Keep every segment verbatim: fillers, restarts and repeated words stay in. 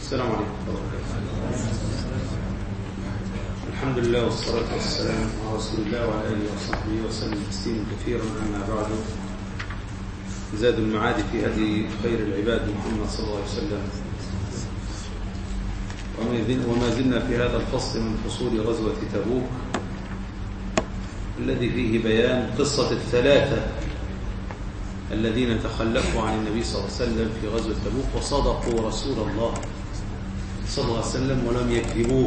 السلام عليكم ورحمة الله وبركاته. الحمد لله والصلاة والسلام على رسول الله وعلى آله وصحبه وسلم تسليما كثيرا. أما بعد، زاد المعاد في هدي خير العباد محمد صلى الله عليه وسلم، وما زلنا في هذا الفصل من فصول غزوة تبوك الذي فيه بيان قصة الثلاثة الذين تخلفوا عن النبي صلى الله عليه وسلم في غزوة تبوك وصدقوا رسول الله صلى الله عليه وسلم ولم يكذبوه،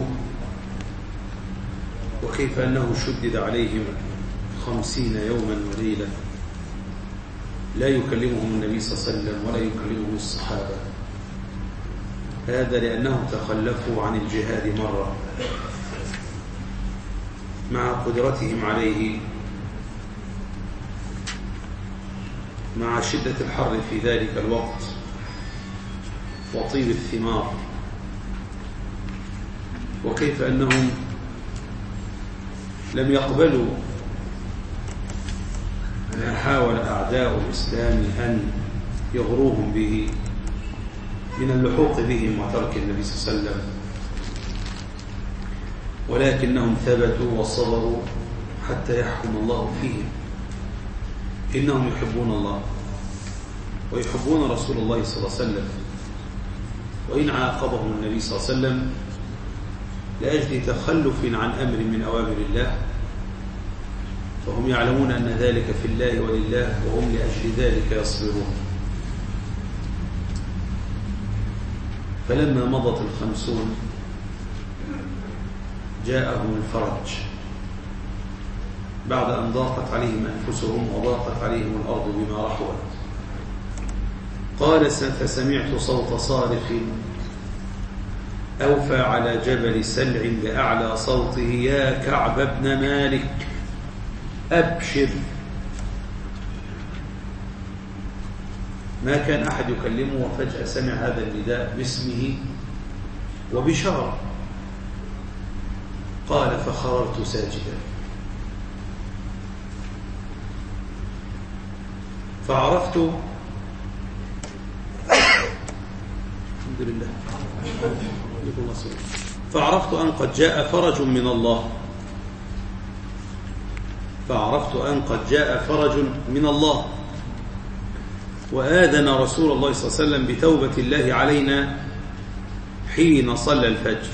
وكيف أنه شدد عليهم خمسين يوما وليلة لا يكلمهم النبي صلى الله عليه وسلم ولا يكلمهم الصحابة. هذا لأنهم تخلفوا عن الجهاد مرة مع قدرتهم عليه، مع شدة الحر في ذلك الوقت وطيب الثمار، وكيف أنهم لم يقبلوا ما حاول أعداء الإسلام أن يغروهم به من اللحوق بهم وترك النبي صلى الله عليه وسلم، ولكنهم ثبتوا وصبروا حتى يحكم الله فيهم. إنهم يحبون الله ويحبون رسول الله صلى الله عليه وسلم، وإن عاقبهم النبي صلى الله عليه وسلم لأجل تخلف عن أمر من أوامر الله فهم يعلمون أن ذلك في الله ولله، وهم لأجل ذلك يصبرون. فلما مضت الخمسون جاءهم الفرج بعد أن ضاقت عليهم أنفسهم وضاقت عليهم الأرض بما رحبت. قال: فسمعت صوت صارخ أوفى على جبل سلع بأعلى صوته: يا كعب بن مالك أبشر. ما كان أحد يكلمه، وفجأة سمع هذا النداء باسمه وبشارة. قال: فخررت ساجدا فعرفت الحمد لله فعرفت أن قد جاء فرج من الله فعرفت أن قد جاء فرج من الله وآذن رسول الله صلى الله عليه وسلم بتوبة الله علينا حين صلى الفجر.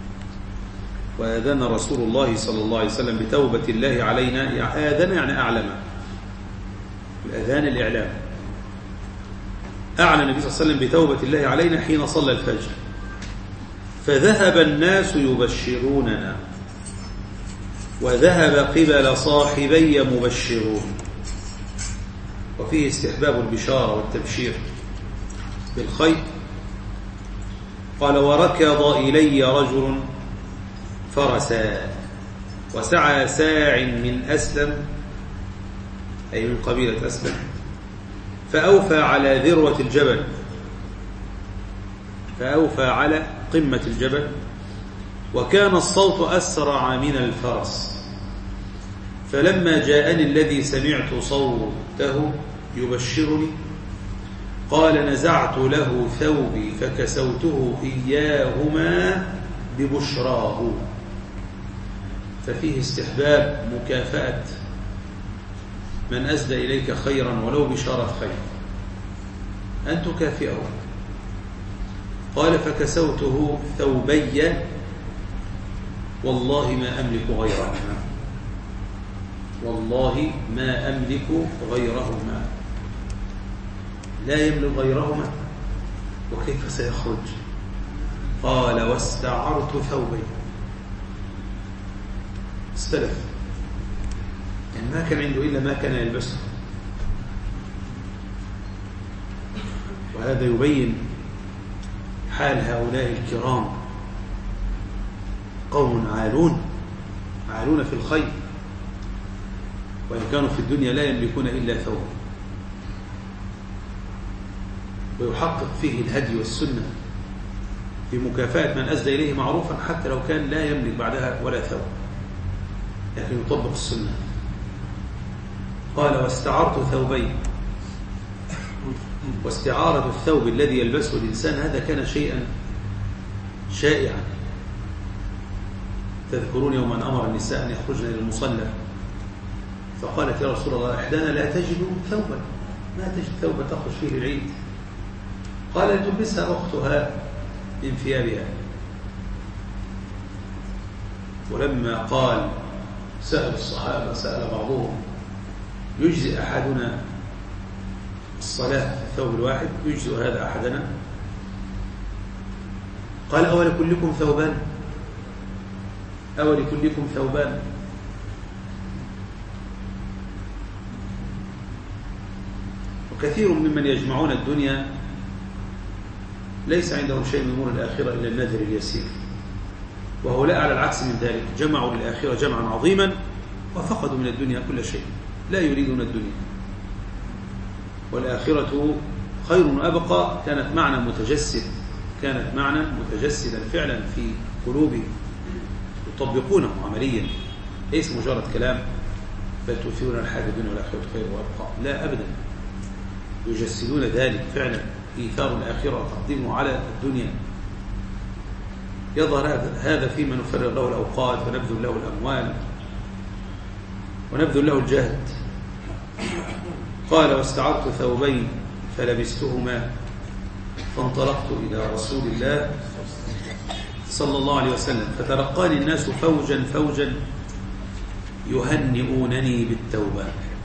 وآذن رسول الله صلى الله عليه وسلم بتوبة الله علينا، آذن يعني أعلم، الأذان الإعلام. أعلن النبي صلى الله عليه وسلم بتوبة الله علينا حين صلى الفجر، فذهب الناس يبشروننا وذهب قبل صاحبي مبشرون. وفيه استحباب البشارة والتبشير بالخير. قال: وركض إلي رجل فرسا وسعى ساع من أسلم، أي من قبيلة أسلم، فأوفى على ذروة الجبل فأوفى على قمة الجبل، وكان الصوت أسرع من الفرس. فلما جاءني الذي سمعت صوته يبشرني قال: نزعت له ثوبي فكسوته إياهما ببشراه. ففيه استحباب مكافأة من أسدى إليك خيرا ولو بشارة خير، أن تكافئه. قال: فكسوته ثوبي والله ما أملك غيرهما والله ما أملك غيرهما لا يملك غيرهما، وكيف سيخرج؟ قال: واستعرت ثوبي. استلف، يعني ما كان عنده إلا ما كان يلبسه. وهذا يبين حال هؤلاء الكرام، قوم عالون عالون في الخير، وإن كانوا في الدنيا لا يملكون إلا ثوب. ويحقق فيه الهدي والسنة في مكافأة من أسدى إليه معروفا حتى لو كان لا يملك بعدها ولا ثوب، لكن يطبق السنة. قال: واستعرت ثوبين. واستعارة الثوب الذي يلبسه الإنسان هذا كان شيئا شائعا. تذكرون يوم أن أمر النساء أن يخرجن إلى المصلى فقالت يا رسول الله إحدانا لا تجد ثوبا، ما تجد ثوبا تخرج فيه العيد، قال تلبسها أختها من ثيابها. ولما قال سأل الصحابة سأل بعضهم يجزئ أحدنا الصلاة في الثوب الواحد، يجزئ هذا أحدنا؟ قال أول كلكم ثوبان، أول كلكم ثوبان. وكثير ممن يجمعون الدنيا ليس عندهم شيء من أمور الآخرة إلا النذر اليسير، وهؤلاء على العكس من ذلك جمعوا للآخرة جمعا عظيما وفقدوا من الدنيا كل شيء، لا يريدون الدنيا. والآخرة خير وأبقى كانت معنى متجسد، كانت معنى متجسدا فعلا في قلوبهم يطبقونه عمليا، ليس مجرد كلام بل تؤثرون الحياة الدنيا والآخرة خير وأبقى، لا أبدا، يجسدون ذلك فعلا، إيثار الآخرة وتقديمه على الدنيا. يظهر هذا فيما نفرغ له الأوقات ونبذل له الأموال ونبذل له الجهد. قال واستعرت ثوبين فلبستهما فانطلقت إلى رسول الله صلى الله عليه وسلم فتلقاني الناس فوجا فوجا يهنئونني بالتوبة.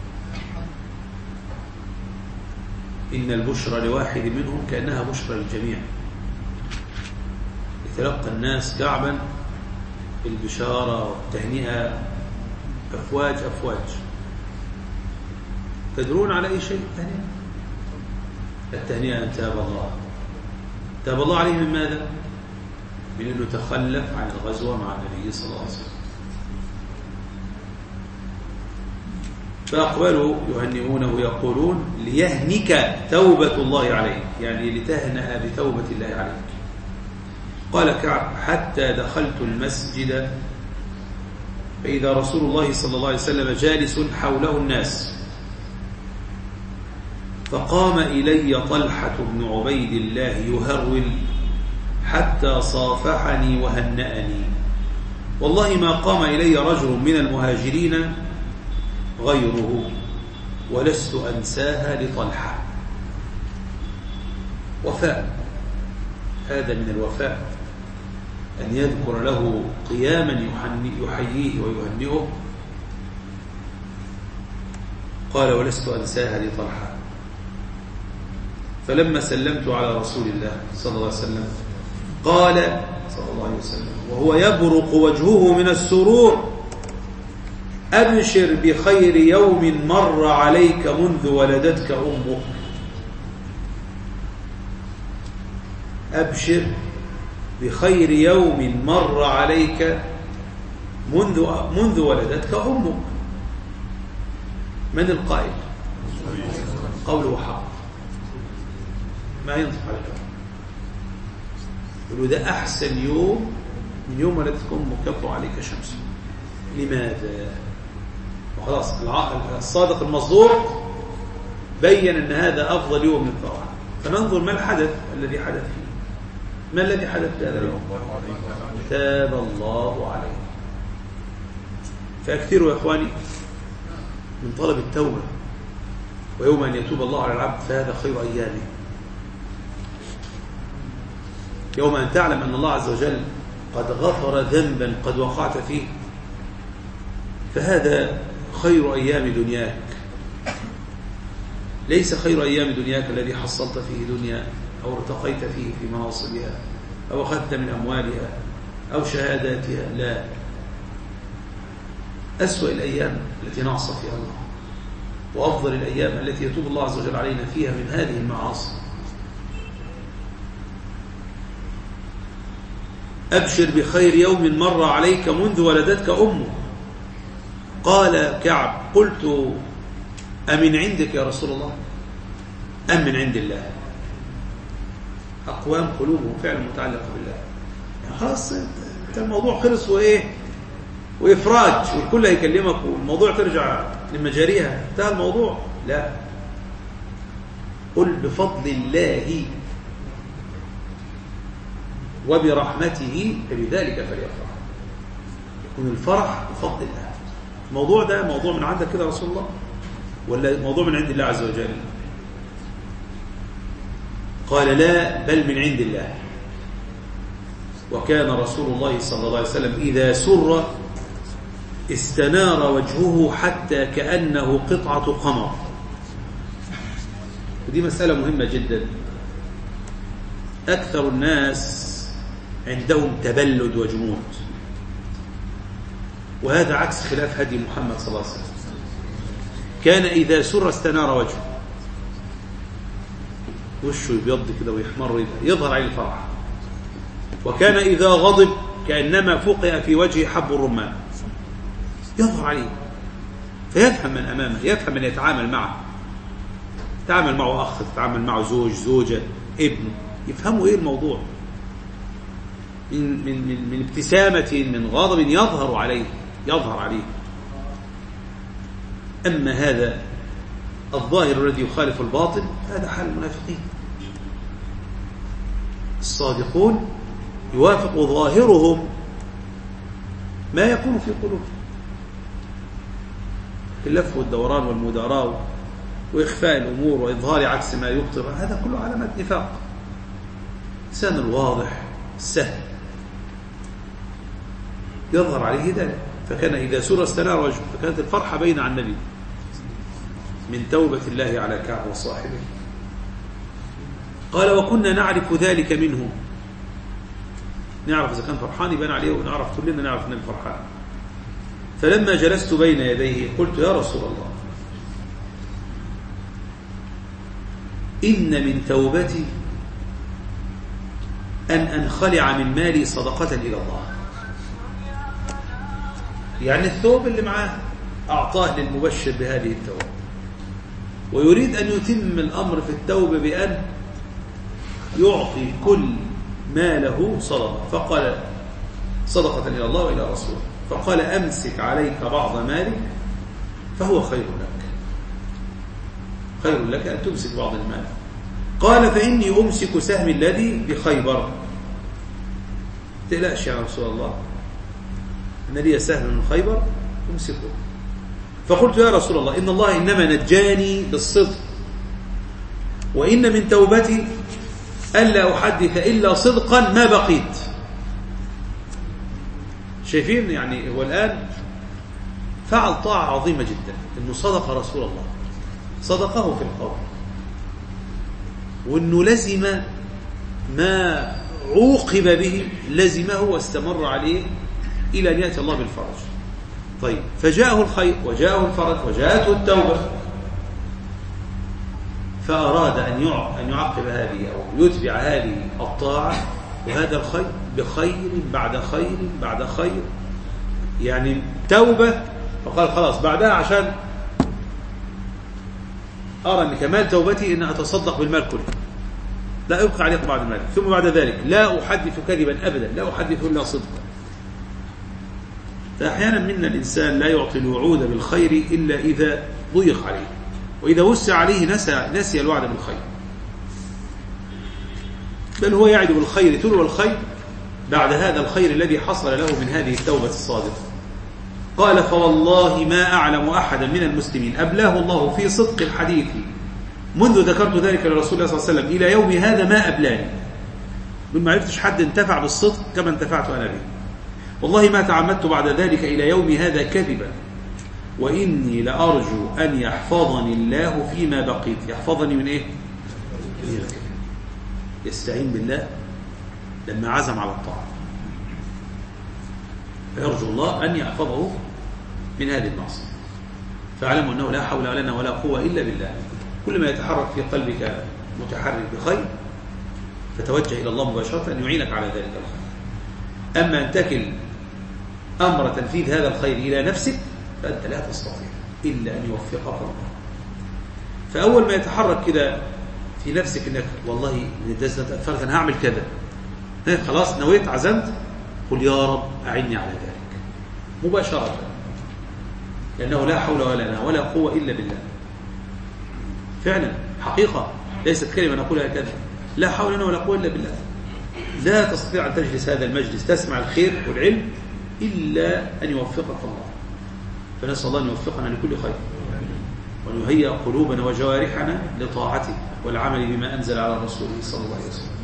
إن البشرى لواحد منهم كأنها بشرى للجميع. يتلقى الناس كعبا بالبشارة والتهنئة أفواج أفواج. تدرون على أي شيء التهنئة؟ التهنئة أن تاب الله، تاب الله عليه من ماذا؟ من أنه تخلف عن الغزوة مع النبي صلى الله عليه وسلم. فأقبلوا يهنئونه يقولون ليهنك توبة الله عليك، يعني لتهنأ بتوبة الله عليك. قال كعب حتى دخلت المسجد فإذا رسول الله صلى الله عليه وسلم جالس حوله الناس، فقام إلي طلحة بن عبيد الله يهرول حتى صافحني وهنأني، والله ما قام إلي رجل من المهاجرين غيره ولست أنساها لطلحة. وفاء، هذا من الوفاء أن يذكر له قياما يحييه ويهنئه. قال ولست أنساها لطلحة. فلما سلمت على رسول الله صلى الله عليه وسلم قال صلى الله عليه وسلم وهو يبرق وجهه من السرور أبشر بخير يوم مر عليك منذ ولدتك أمك. أبشر بخير يوم مر عليك منذ منذ ولدتك أمك. من القائل؟ قوله حق، ما ينطق على الكلام. يقولوا ده أحسن يوم من يوم ولدتك أمك يطلع عليك شمس. لماذا؟ وخلاص الصادق المصدوق بين أن هذا أفضل يوم للطاعة. فننظر ما الحدث الذي حدث فيه. ما الذي حدث في هذا اليوم؟ تاب الله عليه. فأكثروا يا إخواني من طلب التوبة، ويوم أن يتوب الله على العبد فهذا خير أيامه. يوم أن تعلم أن الله عز وجل قد غفر ذنبا قد وقعت فيه فهذا خير أيام دنياك. ليس خير أيام دنياك الذي حصلت فيه دنيا أو ارتقيت فيه في مناصبها أو أخذت من أموالها أو شهاداتها، لا، أسوأ الأيام التي نعصى فيها الله، وأفضل الأيام التي يتوب الله عز وجل علينا فيها من هذه المعاصي. أبشر بخير يوم مر عليك منذ ولدتك أمك. قال كعب قلت أمن عندك يا رسول الله أم من عند الله؟ أقوام قلوبهم فعلا متعلقة بالله، يعني خلاص الموضوع خلص وإيه وإفراج والكل هيكلمك والموضوع ترجع لمجاريها، انتهى الموضوع. لا، قل بفضل الله وبرحمته فبذلك فليفرح. يكون الفرح بفضل الله. الموضوع ده موضوع من عندك كده رسول الله ولا موضوع من عند الله عز وجل؟ قال لا، بل من عند الله. وكان رسول الله صلى الله عليه وسلم إذا سر استنار وجهه حتى كأنه قطعة قمر. ودي مسألة مهمة جدا. أكثر الناس عندهم تبلد وجمود، وهذا عكس خلاف هدي محمد صلى الله عليه وسلم. كان إذا سر استنار وجهه، وشه يبيض كده ويحمر يظهر عليه الفرح. وكان إذا غضب كأنما فقئ في وجهه حب الرمان، يظهر عليه. فيفهم من أمامه، يفهم من يتعامل معه، يتعامل معه أخ، يتعامل معه زوج، زوجة، ابن، يفهموا إيه الموضوع. من, من, من, من ابتسامة، من غضب يظهر عليه يظهر عليه أما هذا الظاهر الذي يخالف الباطن هذا حال المنافقين. الصادقون يوافق ظاهرهم ما يكون في قلوبهم. اللف والدوران والمداراة وإخفاء الأمور وإظهار عكس ما يبطر، هذا كله علامات نفاق. لسان الواضح السهل يظهر عليه ذلك. فكان إذا سر استنار وجهه، فكانت الفرحة بين عن النبي من توبة الله على كعب وصاحبه. قال وكنا نعرف ذلك منه، نعرف إذا كان فرحان يبان عليه، ونعرف كلنا نعرف أنه فرحان. فلما جلست بين يديه قلت يا رسول الله إن من توبتي أن أنخلع من مالي صدقة إلى الله. يعني الثوب اللي معاه أعطاه للمبشر بهذه التوبة، ويريد أن يتم الأمر في التوبة بأن يعطي كل ماله صدقة. فقال صدقة إلى الله وإلى رسوله. فقال أمسك عليك بعض مالك فهو خير لك، خير لك أن تمسك بعض المال. قال فإني أمسك سهم الذي بخيبر. تقلقش يا رسول الله، أن لي سهم من خيبر أمسكه. فقلت يا رسول الله إن الله إنما نجاني بالصدق، وإن من توبتي ألا أحدث إلا صدقا ما بقيت. شايفين يعني هو الآن فعل طاعة عظيمة جدا، إنه صدق رسول الله، صدقه في القول، وإنه لزم ما عوقب به، لزمه واستمر عليه إلى أن يأتي الله بالفرج. طيب فجاءه الخير وجاءه الفرج وجاءته التوبة، فأراد أن يعقب هذه أو يتبع هذه الطاعة وهذا الخير بخير بعد خير بعد خير. يعني توبة، فقال خلاص بعدها عشان أرى أن كمال توبتي أن أتصدق بالمال كله، لا يبقى عليك بعد المال. ثم بعد ذلك لا أحدث كذبا أبدا، لا أحدث إلا صدقا. فأحيانا منا الإنسان لا يعطي الوعود بالخير إلا إذا ضيق عليه، وإذا وسع عليه نسى, نسي الوعد بالخير، بل هو يعد بالخير تلو الخير بعد هذا الخير الذي حصل له من هذه التوبة الصادقة. قال فوالله ما أعلم أحدا من المسلمين أبلاه الله في صدق الحديث منذ ذكرت ذلك لرسول الله صلى الله عليه وسلم إلى يوم هذا ما أبلاني. من ما عرفتش حد انتفع بالصدق كما انتفعت أنا به، والله ما تعمدت بعد ذلك إلى يوم هذا كذبا، وإني لأرجو أن يحفظني الله فيما بقيت. يحفظني من إيه؟ يستعين بالله لما عزم على الطاعة، فيرجو الله أن يحفظه من هذه المعصية. فاعلموا أنه لا حول لنا ولا قوة إلا بالله. كل ما يتحرك في قلبك متحرك بخير فتوجه إلى الله مباشرة أن يعينك على ذلك الخير. أما أن تكل أمر تنفيذ هذا الخير إلى نفسك فأنت لا تستطيع إلا أن يوفقك الله. فأول ما يتحرك كده في نفسك أنك والله تأثرت أنا هعمل كذا، خلاص نويت عزمت، قل يا رب أعني على ذلك مباشرة، لأنه لا حول ولا ولا قوة إلا بالله. فعلا حقيقة ليست كلمة نقولها كذا، لا حول لنا ولا قوة إلا بالله. لا تستطيع أن تجلس هذا المجلس تسمع الخير والعلم إلا أن يوفقك الله. فنسأل الله أن يوفقنا لكل خير وأن يهيئ قلوبنا وجوارحنا لطاعته والعمل بما أنزل على رسوله صلى الله عليه وسلم.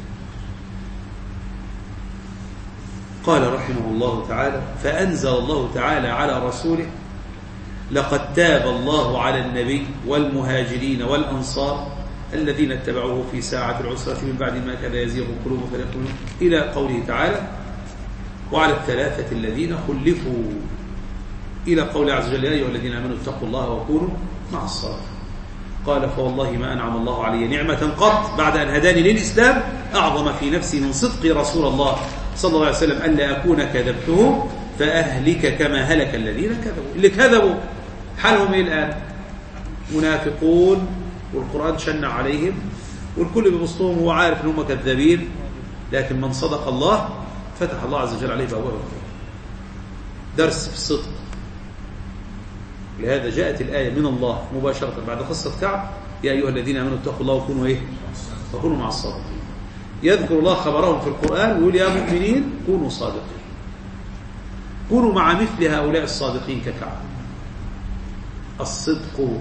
قال رحمه الله تعالى: فأنزل الله تعالى على رسوله: لقد تاب الله على النبي والمهاجرين والأنصار الذين اتبعوه في ساعة العسرة من بعد ما كاد يزيغ قلوب فريق منهم، إلى قوله تعالى: وعلى الثلاثة الذين خلفوا، إلى قول عز وجل: يا أيها الذين آمنوا اتقوا الله وكونوا مع الصالحين. قال: فوالله ما أنعم الله علي نعمة قط بعد أن هداني للإسلام أعظم في نفسي من صدق رسول الله صلى الله عليه وسلم ألا أكون كذبته فأهلك كما هلك الذين كذبوا. اللي كذبوا حالهم إيه الآن؟ منافقون، والقرآن شنع عليهم، والكل بمصطهم هو عارف أنهم كذابين، لكن من صدق الله فتح الله عز وجل عليه بأبواب الخير. درس في الصدق. لهذا جاءت الآية من الله مباشرة بعد قصة كعب: يا أيها الذين آمنوا اتقوا الله وكونوا إيه؟ وكونوا مع الصادقين. يذكر الله خبرهم في القرآن ويقول: يا مؤمنين كونوا صادقين، كونوا مع مثل هؤلاء الصادقين ككعب. الصدق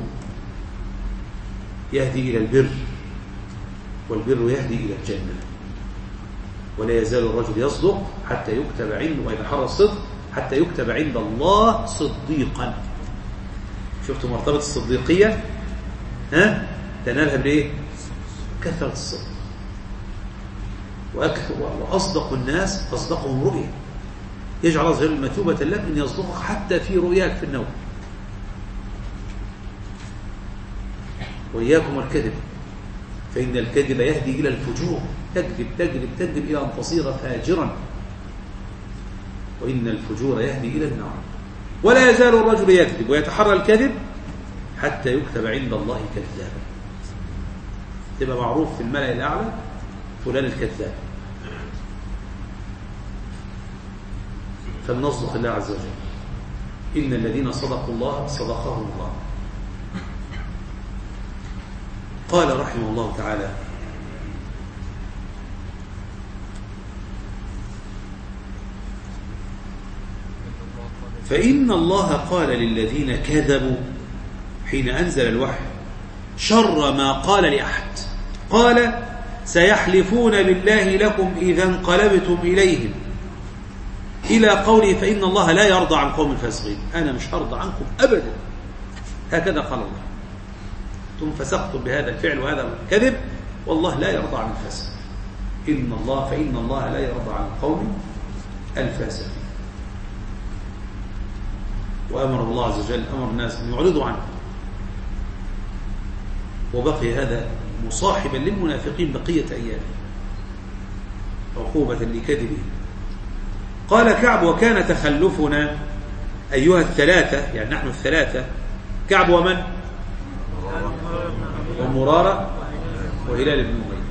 يهدي إلى البر، والبر يهدي إلى الجنة. ولا يزال الرجل يصدق حتى يكتب عنده، وإذا حرى الصدق حتى يكتب عند الله صديقا. شفتوا مرتبة الصديقية؟ ها؟ تنالها بإيه؟ كثرة الصدق. وأصدق الناس أصدقهم رؤيا. يجعل الله عز وجل مثوبة لك أن يصدقك حتى في رؤياك في النوم. وإياكم الكذب فإن الكذب يهدي إلى الفجور. تكذب تكذب تكذب إلى أن تصير فاجرا، وإن الفجور يهدي إلى النار. ولا يزال الرجل يكذب ويتحرى الكذب حتى يكتب عند الله كذابا. تبقى معروف في الملأ الأعلى فلان الكذاب. فلنصدق الله عز وجل: إن الذين صدقوا الله صدقهم الله. قال رحمه الله تعالى: فإن الله قال للذين كذبوا حين أنزل الوحي شر ما قال لأحد، قال: سيحلفون بالله لكم إذا انقلبتم إليهم، إلى قوله: فإن الله لا يرضى عن قوم الفاسقين. أنا مش هرضى عنكم أبدا. هكذا قال الله. ثم فسقتم بهذا الفعل وهذا الكذب، والله لا يرضى عن الفاسق. إن الله فإن الله لا يرضى عن قوم الفاسقين. وأمر الله عز وجل أمر الناس أن يعرضوا عنه، وبقي هذا مصاحبا للمنافقين بقية أيام عقوبة لكذبه. قال كعب: وكان تخلفنا أيها الثلاثة، يعني نحن الثلاثة، كعب ومن؟ ومرارة وهلال بن أمية.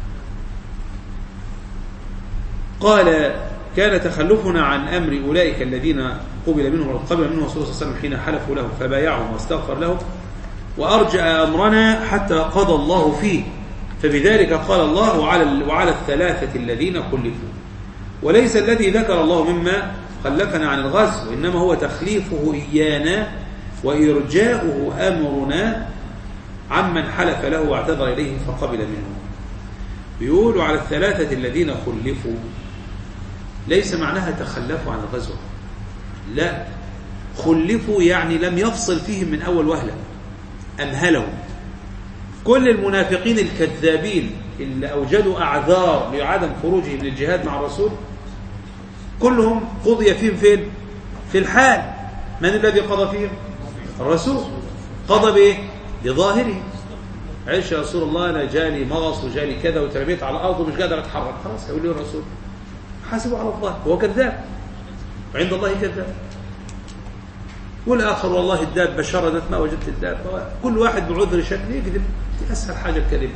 قال: كان تخلفنا عن أمر أولئك الذين قبل منهم قبل منهم رسول الله صلى الله عليه وسلم حين حلفوا له فبايعهم واستغفر له، وأرجأ أمرنا حتى قضى الله فيه، فبذلك قال الله: وعلى, وعلى الثلاثة الذين خلفوا. وليس الذي ذكر الله مما خلفنا عن الغزو، وإنما هو تخليفه إيانا وإرجاؤه أمرنا عمن حلف له واعتذر إليه فقبل منه. بيقولوا على الثلاثة الذين خلفوا، ليس معناها تخلفوا عن الغزو، لا، خلفوا يعني لم يفصل فيهم من أول وهلة، أمهلهم. كل المنافقين الكذابين اللي أوجدوا أعذار لعدم خروجهم للجهاد مع الرسول كلهم قضي فيهم فين؟ في الحال. من الذي قضى فيهم؟ الرسول. قضى بإيه؟ بظاهره. عيش يا رسول الله، أنا جالي مغص وجالي كذا وتربيت على الأرض ومش قادر أتحرك. خلاص هيقول لي الرسول حاسبوا على الظاهر، هو كذاب وعند الله كذاب. والآخر والله الدابة شردت ما وجدت الدابة. كل واحد بعذر شكل يكذب، أسهل حاجة الكذب.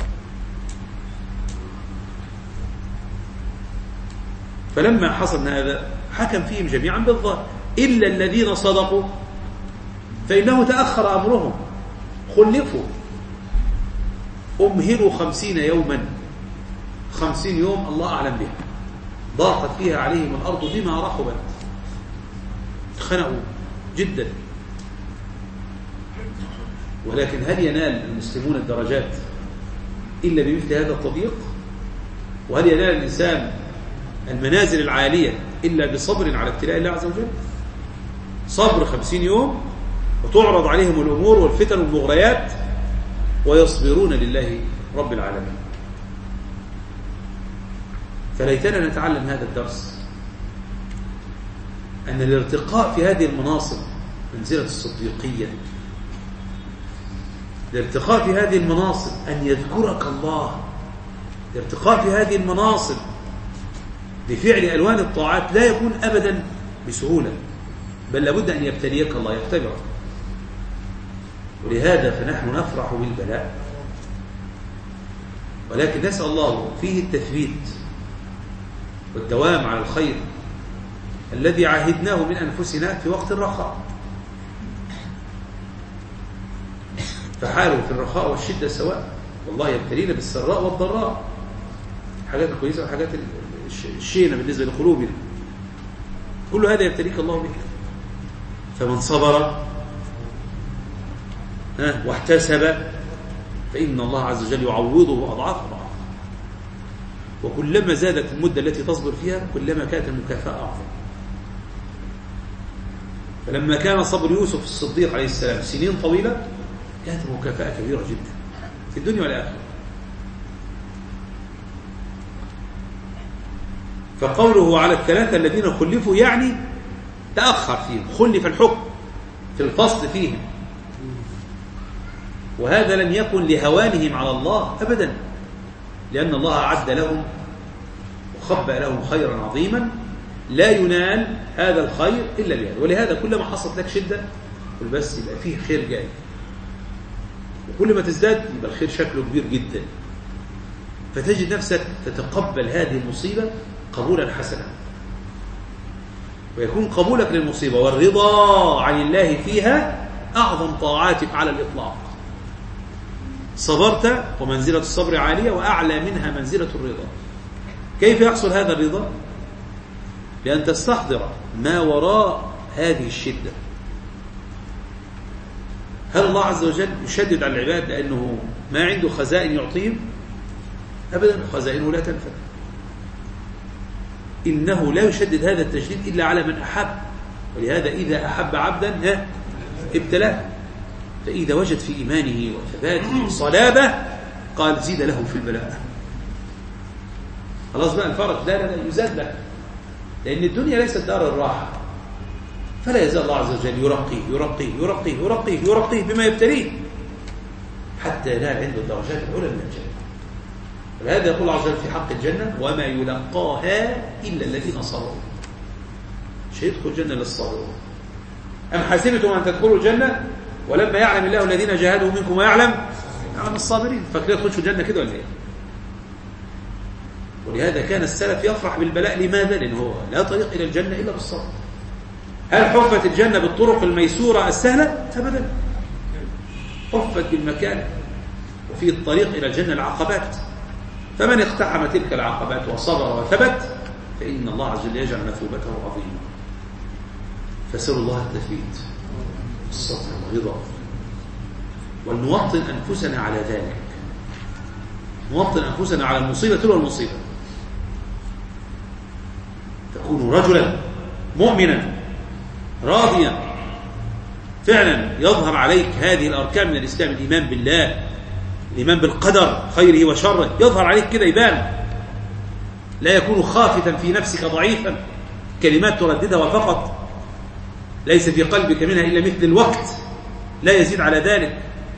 فلما حصل هذا حكم فيهم جميعا بالظاهر إلا الذين صدقوا فإنه تأخر أمرهم، خلفوا، أمهلوا خمسين يوما خمسين يوم الله أعلم بها، ضاقت فيها عليهم الأرض بما رحبت، اتخنقوا جدا. ولكن هل ينال المسلمون الدرجات إلا بمثل هذا التضييق؟ وهل ينال الإنسان المنازل العالية إلا بصبر على ابتلاء الله عز وجل؟ صبر خمسين يوم وتعرض عليهم الأمور والفتن والمغريات ويصبرون لله رب العالمين. فليتنا نتعلم هذا الدرس، أن الارتقاء في هذه المناصب منزلة الصديقية، الارتقاء في هذه المناصب أن يذكرك الله، الارتقاء في هذه المناصب بفعل ألوان الطاعات لا يكون أبدا بسهولة، بل لابد أن يبتليك الله، يختبرك. ولهذا فنحن نفرح بالبلاء، ولكن نسأل الله فيه التثبيت والدوام على الخير الذي عاهدناه من أنفسنا في وقت الرخاء. فحاله في الرخاء والشدة سواء، والله يبتلينا بالسراء والضراء، حاجات كويسة وحاجات الشينة بالنسبة لقلوبنا، كل هذا يبتليك الله به. فمن صبر واحتسب فإن الله عز وجل يعوضه أضعاف أضعاف، وكلما زادت المدة التي تصبر فيها كلما كانت المكافأة أعظم. فلما كان صبر يوسف الصديق عليه السلام سنين طويلة كانت المكافأة كبيرة جدا في الدنيا والآخرة. فقوله على الثلاثة الذين خلفوا يعني تأخر فيهم، خلف الحكم في الفصل فيهم، وهذا لم يكن لهوانهم على الله أبدا، لأن الله أعد لهم وخبأ لهم خيرا عظيما لا ينال هذا الخير إلا بهذا. ولهذا كلما حصلت لك شدة قل بس يبقى فيه خير جاي، وكل ما تزداد يبقى الخير شكله كبير جدا، فتجد نفسك تتقبل هذه المصيبة قبولا حسنا، ويكون قبولك للمصيبة والرضا عن الله فيها أعظم طاعاتك على الإطلاق. صبرت ومنزلة الصبر عالية وأعلى منها منزلة الرضا. كيف يحصل هذا الرضا؟ بأن تستحضر ما وراء هذه الشدة. هل الله عز وجل يشدد على العباد لأنه ما عنده خزائن يعطيهم؟ أبدا، خزائنه لا تنفذ. إنه لا يشدد هذا التشديد إلا على من أحب، ولهذا إذا أحب عبدا ابتلاه، فإذا وجد في إيمانه وثباته صلابة قال زيد له في البلاء. خلاص بقى الفرق لا لا لا يزاد لك، لأن الدنيا ليست دار الراحة، فلا يزال الله عز وجل يرقيه يرقيه يرقيه يرقيه يرقيه بما يبتليه حتى ينال عنده الدرجات العلى من الجنة. ولهذا يقول الله عز وجل في حق الجنة وما يلقاها إلا الذين صبروا. مش هيدخل الجنة للصابرون. أم حسبتم أن تدخلوا الجنة ولما يعلم الله الذين جاهدوا منكم ويعلم يعلم الصابرين. فكده تخشوا الجنة كده ولا ايه؟ ولهذا كان السلف يفرح بالبلاء. لماذا؟ لأنه هو لا طريق إلى الجنة إلا بالصبر. هل حفت الجنة بالطرق الميسورة السهلة؟ أبدا، حفت بالمكان، وفي الطريق إلى الجنة العقبات. فمن اقتحم تلك العقبات وصبر وثبت فإن الله عز وجل يجعل مثوبته عظيمة. فسأل الله التثبيت الصبر والرضا، ولنوطن أنفسنا على ذلك، نوطن أنفسنا على المصيبة تلو المصيبة. تكون رجلا مؤمنا راضيا فعلا يظهر عليك هذه الأركان من الإسلام، الإيمان بالله، الإيمان بالقدر خيره وشره، يظهر عليك كده يبان، لا يكون خافتا في نفسك ضعيفا كلمات ترددها فقط ليس في قلبك منها إلا مثل الوقت لا يزيد على ذلك.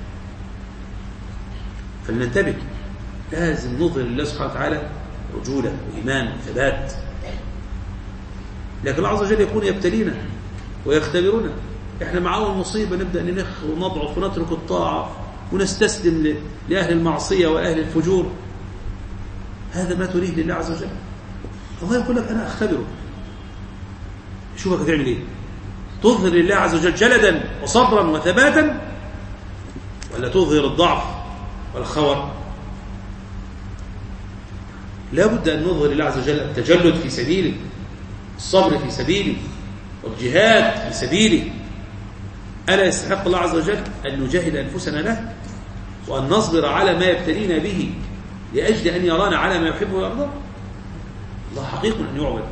فلننتبه، لازم نظهر لله سبحانه وتعالى رجولة وإيمان وثبات. لكن الله عز وجل يكون يبتلينا ويختبرنا، احنا مع أول مصيبة نبدأ ننخ ونضعف ونترك الطاعة ونستسلم لأهل المعصية وأهل الفجور. هذا ما تريد لله عز وجل. الله يقول لك أنا أختبره، شوفك هتعمل إيه؟ تظهر لله عز وجل جلدا وصبرا وثباتا، ولا تظهر الضعف والخور؟ لا بد أن نظهر لله عز وجل التجلد في سبيله، الصبر في سبيله، والجهاد في سبيله. ألا يستحق الله عز وجل أن نجاهد أنفسنا له، وأن نصبر على ما يبتلينا به لأجل أن يرانا على ما يحب ويرضى؟ الله حقيق أن يعبد،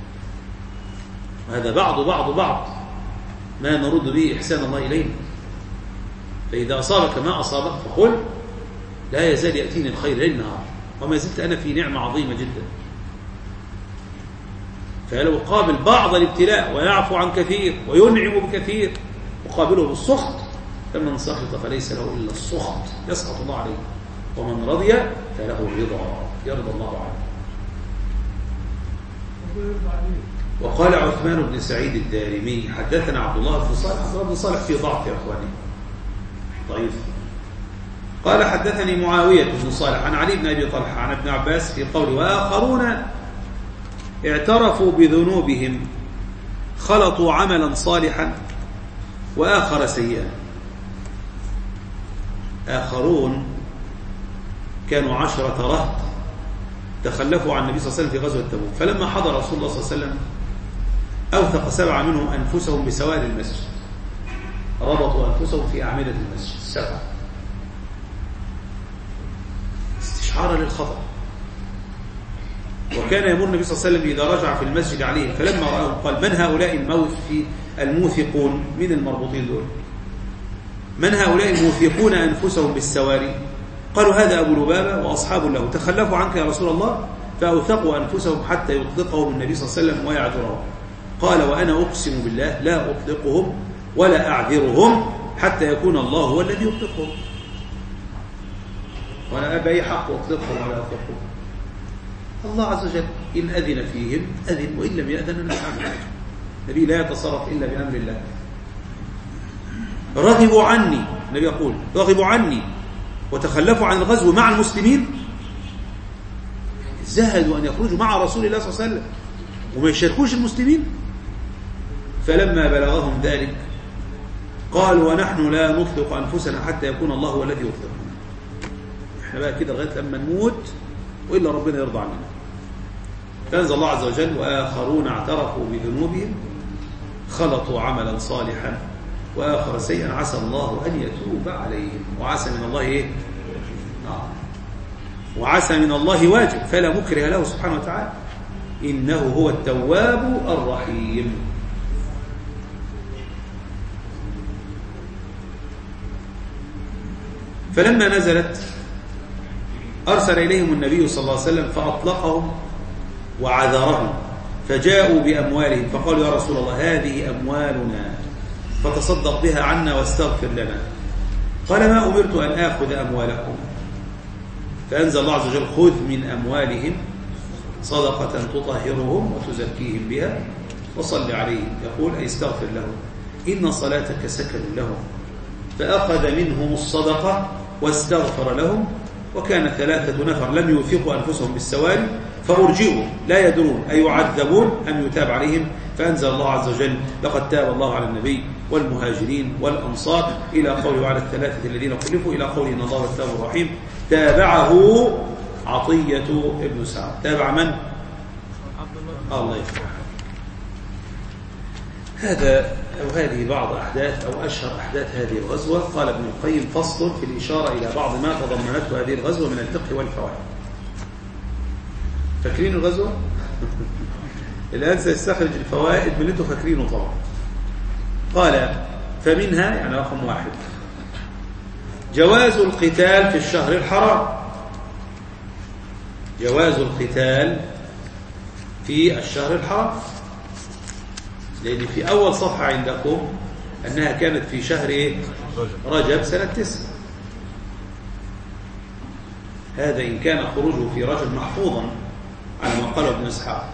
وهذا بعض بعض بعض ما نرد به إحسان الله إلينا. فإذا أصابك ما أصابك فقل لا يزال يأتيني الخير ليل نهار، وما زلت أنا في نعمة عظيمة جدا. فلو قابل بعض الابتلاء ويعفو عن كثير وينعم بكثير وقابله بالسخط، فمن سخط فليس له إلا السخط، يسخط الله عليه. ومن رضي فله الرضا، يرضى الله عنه. وقال عثمان بن سعيد الدارمي حدثنا عبد الله بن صالح. عبد الله بن صالح في ضعف يا اخواني، ضعيف. قال حدثني معاوية بن صالح عن علي بن أبي طلحة عن ابن عباس في قوله وآخرون اعترفوا بذنوبهم خلطوا عملا صالحا وآخر سيئا. آخرون كانوا عشرة رهط تخلفوا عن النبي صلى الله عليه وسلم في غزوة تبوك، فلما حضر رسول الله صلى الله عليه وسلم أوثق سبعة منهم أنفسهم بسواد المسجد، ربطوا أنفسهم في أعمدة المسجد سبعة استشعارا للخطر. وكان يمر النبي صلى الله عليه وسلم إذا رجع في المسجد عليهم، فلما رأوهم قال من هؤلاء الموت في الموثقون؟ من المربوطين دول؟ من هؤلاء الموثقون أنفسهم بالسواري؟ قالوا هذا أبو لبابة وأصحاب له تخلفوا عنك يا رسول الله فأوثقوا أنفسهم حتى يطلقهم النبي صلى الله عليه وسلم ويعذرهم. قال وأنا أقسم بالله لا أطلقهم ولا أعذرهم حتى يكون الله هو الذي يطلقهم، وأنا أبا أي حق أطلقهم ولا أطلقهم. الله عز وجل إن أذن فيهم أذن، وإن لم يأذن أنا أعمل. النبي لا يتصرف إلا بأمر الله. رغبوا عني، النبي يقول رغبوا عني وتخلفوا عن الغزو مع المسلمين، زهدوا أن يخرجوا مع رسول الله صلى الله عليه وسلم وما يشاركوش المسلمين. فلما بلغهم ذلك قالوا ونحن لا نطلق أنفسنا حتى يكون الله هو الذي يطلقنا. احنا بقى كده لغاية لما نموت وإلا ربنا يرضى عننا. فأنزل الله عز وجل وآخرون اعترفوا بذنوبهم خلطوا عملا صالحا وآخر سيئا عسى الله أن يتوب عليهم. وعسى من الله إيه؟ آه. وعسى من الله واجب فلا مكره له سبحانه وتعالى، إنه هو التواب الرحيم. فلما نزلت أرسل إليهم النبي صلى الله عليه وسلم فأطلقهم وعذرهم، فجاءوا بأموالهم فقالوا يا رسول الله هذه أموالنا فتصدق بها عنا واستغفر لنا. قال ما أمرت أن آخذ أموالكم. فأنزل الله عز وجل خذ من أموالهم صدقة تطهرهم وتزكيهم بها وصل عليهم، يقول أي استغفر لهم إن صلاتك سكن لهم. فأخذ منهم الصدقة واستغفر لهم، وكان ثلاثة نفر لم يوثقوا أنفسهم بالسواري فأرجئوا لا يدرون أي يعذبون أم يتاب عليهم. فأنزل الله عز وجل لقد تاب الله على النبي والمهاجرين والأنصار إلى قوله على الثلاثة الذين خلفوا إلى قوله إن الله التواب الرحيم. تابعه عطية ابن سعد. تابع من؟ الله يفتح. هذا أو هذه بعض أحداث أو أشهر أحداث هذه الغزوة. قال ابن القيم فصل في الإشارة إلى بعض ما تضمنته هذه الغزوة من الفقه والفوائد. فاكرين الغزوة؟ الآن سيستخرج الفوائد من اللي انتم فاكرينه طبعا. قال فمنها يعني رقم واحد جواز القتال في الشهر الحرام. جواز القتال في الشهر الحرام، لأن في أول صفحة عندكم أنها كانت في شهر رجب سنة تسع. هذا إن كان خروجه في رجب محفوظا على ما قاله ابن إسحاق.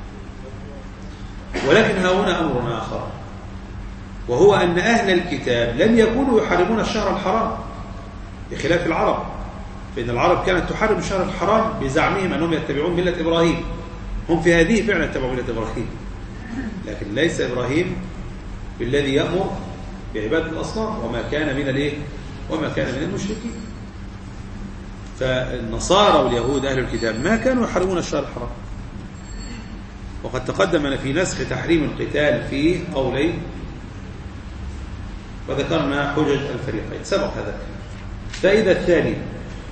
ولكن ها هنا أمر آخر، وهو أن أهل الكتاب لم يكونوا يحرمون الشهر الحرام بخلاف العرب، فإن العرب كانت تحرم الشهر الحرام بزعمهم أنهم يتبعون ملة إبراهيم. هم في هذه فعلا يتبعون ملة إبراهيم، لكن ليس إبراهيم بالذي يأمر بعبادة الأصنام وما كان من الايه وما كان من المشركين. فالنصارى واليهود أهل الكتاب ما كانوا يحرمون الشهر الحرام، وقد تقدم في نسخ تحريم القتال في قولين، وذكرنا حجج الفريقين سبق هذا الكلام. الفائدة الثانية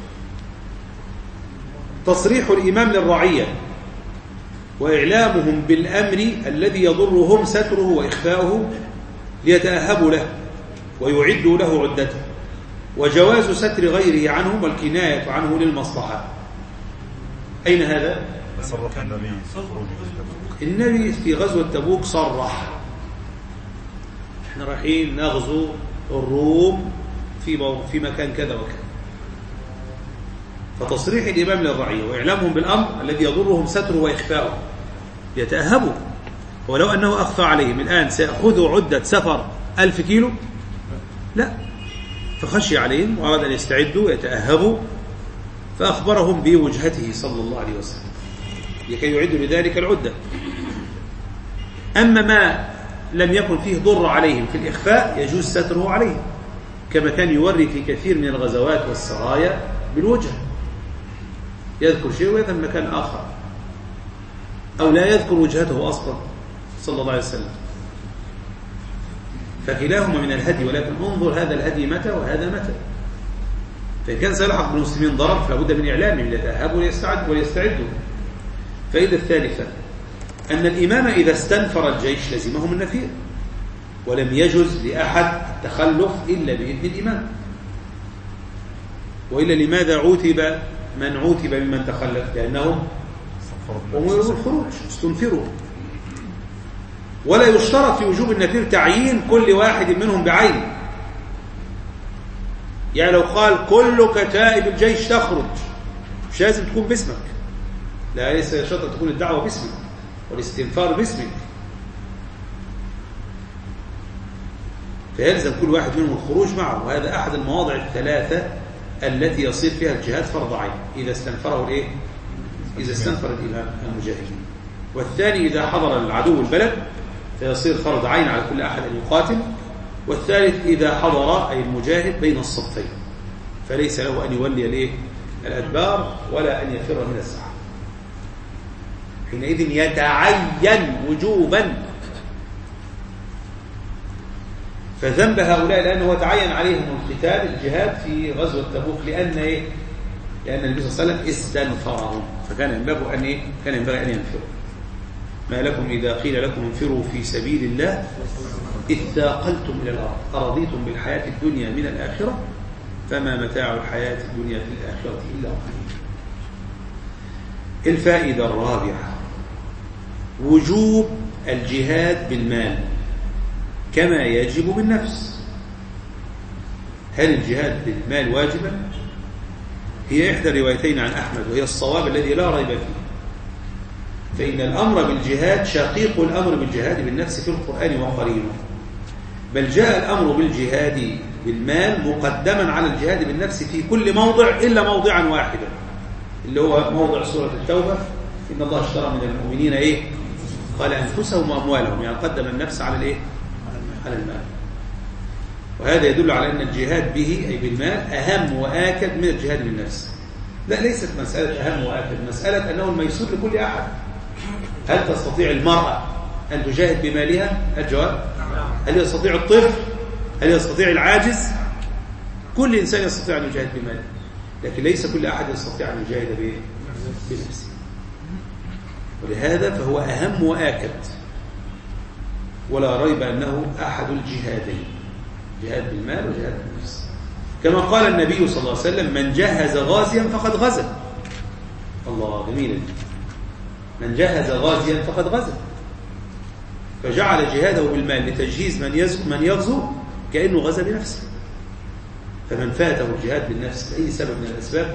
تصريح الإمام للرعية وإعلامهم بالأمر الذي يضرهم ستره وإخفاؤه ليتأهبوا له ويعدوا له عدته، وجواز ستر غيره عنهم والكناية عنه للمصلحة. أين هذا؟ صرح النبي النبي في غزوة تبوك صرح احنا رايحين نغزو الروم في في مكان كذا وكذا، فتصريح الإمام للرعية وإعلامهم بالأمر الذي يضرهم ستره وإخفاؤه يتأهبوا. ولو أنه أخفى عليهم الآن سيأخذوا عدة سفر ألف كيلو، لا، فخشي عليهم وأراد أن يستعدوا يتأهبوا، فأخبرهم بوجهته صلى الله عليه وسلم لكي يعدوا لذلك العدة. أما ما لم يكن فيه ضر عليهم في الإخفاء يجوز ستره عليهم، كما كان يوري في كثير من الغزوات والسرايا بالوجه، يذكر شيء ويذهب مكان آخر، أو لا يذكر وجهته أصلا صلى الله عليه وسلم. فكلاهما من الهدي، ولكن انظر هذا الهدي متى وهذا متى. فإن كان سيلحق بالمسلمين ضرر فلا بد من إعلامهم ليتأهبوا وليستعدوا وليستعدوا. فائدة الثالثة أن الإمام إذا استنفر الجيش لزمهم النفير، ولم يجز لأحد التخلف إلا بإذن الإمام. وإلا لماذا عوتب من عوتب ممن تخلف؟ لأنهم أمروا بالخروج استنفروا. ولا يشترط في وجوب النفير تعيين كل واحد منهم بعينه، يعني لو قال كل كتائب الجيش تخرج مش لازم تكون باسمك، لا، ليس شرط تكون الدعوة باسمك والاستنفار باسمك، فيلزم كل واحد منهم الخروج معه. وهذا أحد المواضع الثلاثة التي يصير فيها الجهاد فرض عين، إذا استنفره الإيه؟ إذا استنفر الإمام المجاهدين. والثاني إذا حضر العدو البلد فيصير فرض عين على كل أحد أن يقاتل. والثالث إذا حضر أي المجاهد بين الصفين فليس له أن يولي الإيه؟ الأدبار ولا أن يفر من الساحة، حينئذ يتعين وجوبا. فذنب هؤلاء لأنه تعين عليهم القتال الجهاد في غزوة تبوك، لأن إيه؟ لأن النبي صلى الله عليه وسلم استنفرهم، فكان ينبغي أن إيه؟ كان ينبغي أن ينفروا. ما لكم إذا قيل لكم انفروا في سبيل الله إذ ثاقلتم إلى الأرض أرضيتم بالحياة الدنيا من الآخرة فما متاع الحياة الدنيا في الآخرة إلا قليل. الفائدة الرابعة وجوب الجهاد بالمال كما يجب بالنفس. هل الجهاد بالمال واجبا؟ هي إحدى الروايتين عن أحمد وهي الصواب الذي لا ريب فيه، فإن الأمر بالجهاد شقيق الأمر بالجهاد بالنفس في القرآن وقرينه، بل جاء الأمر بالجهاد بالمال مقدما على الجهاد بالنفس في كل موضع إلا موضعا واحدا، اللي هو موضع سورة التوبة: إن الله اشترى من المؤمنين إيه؟ قال أنفسهم وأموالهم، يعني قدم النفس على الإيه؟ على المال. وهذا يدل على أن الجهاد به أي بالمال أهم وآكد من الجهاد بالنفس. لا، ليست مسألة أهم وآكد، مسألة أنه الميسور لكل أحد. هل تستطيع المرأة أن تجاهد بمالها؟ الجواب: هل يستطيع الطفل؟ هل يستطيع العاجز؟ كل إنسان يستطيع أن يجاهد بماله، لكن ليس كل أحد يستطيع أن يجاهد بنفسه. ولهذا فهو أهم وآكد، ولا ريب أنه أحد الجهادين، جهاد بالمال وجهاد بالنفس. كما قال النبي صلى الله عليه وسلم: من جهز غازيا فقد غزا. الله، جميل. من جهز غازيا فقد غزا، فجعل جهاده بالمال لتجهيز من من يغزو كأنه غزا بنفسه. فمن فاته الجهاد بالنفس بأي سبب من الأسباب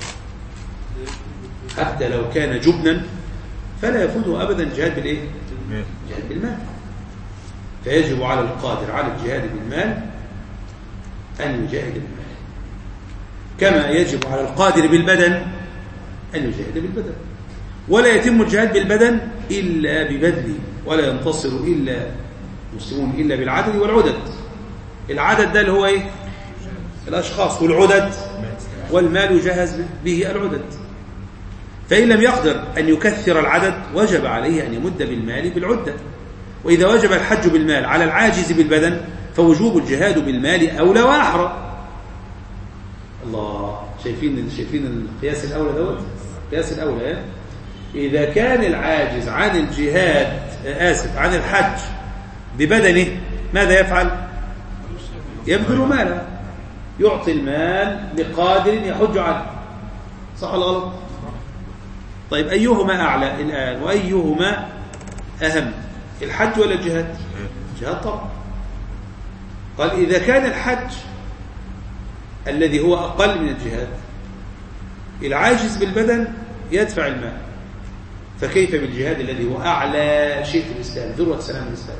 حتى لو كان جبنا فلا يفوته أبدا الجهاد بالإيه؟ الجهاد بالمال. فيجب على القادر على الجهاد بالمال أن يجاهد بالمال، كما يجب على القادر بالبدن أن يجاهد بالبدن. ولا يتم الجهاد بالبدن إلا ببذل، ولا ينتصر إلا المسلمون إلا بالعدد والعدد. العدد ده اللي هو إيه؟ الأشخاص، والعدد والمال يجهز به العدد. فإن لم يقدر أن يكثر العدد وجب عليه أن يمد بالمال بالعدة. وإذا وجب الحج بالمال على العاجز بالبدن فوجوب الجهاد بالمال أولى وأحرى. الله، شايفين شايفين القياس الأولى دوت؟ القياس الأولى إذا كان العاجز عن الجهاد آسف عن الحج ببدنه ماذا يفعل؟ يبذل ماله، يعطي المال لقادر يحج عنه، صح ولا غلط؟ طيب أيهما أعلى الآن وأيهما أهم، الحج ولا الجهاد؟ الجهاد طبعا. قال إذا كان الحج الذي هو أقل من الجهاد العاجز بالبدن يدفع المال، فكيف بالجهاد الذي هو أعلى شيء في الإسلام، ذروة سلام الإسلام؟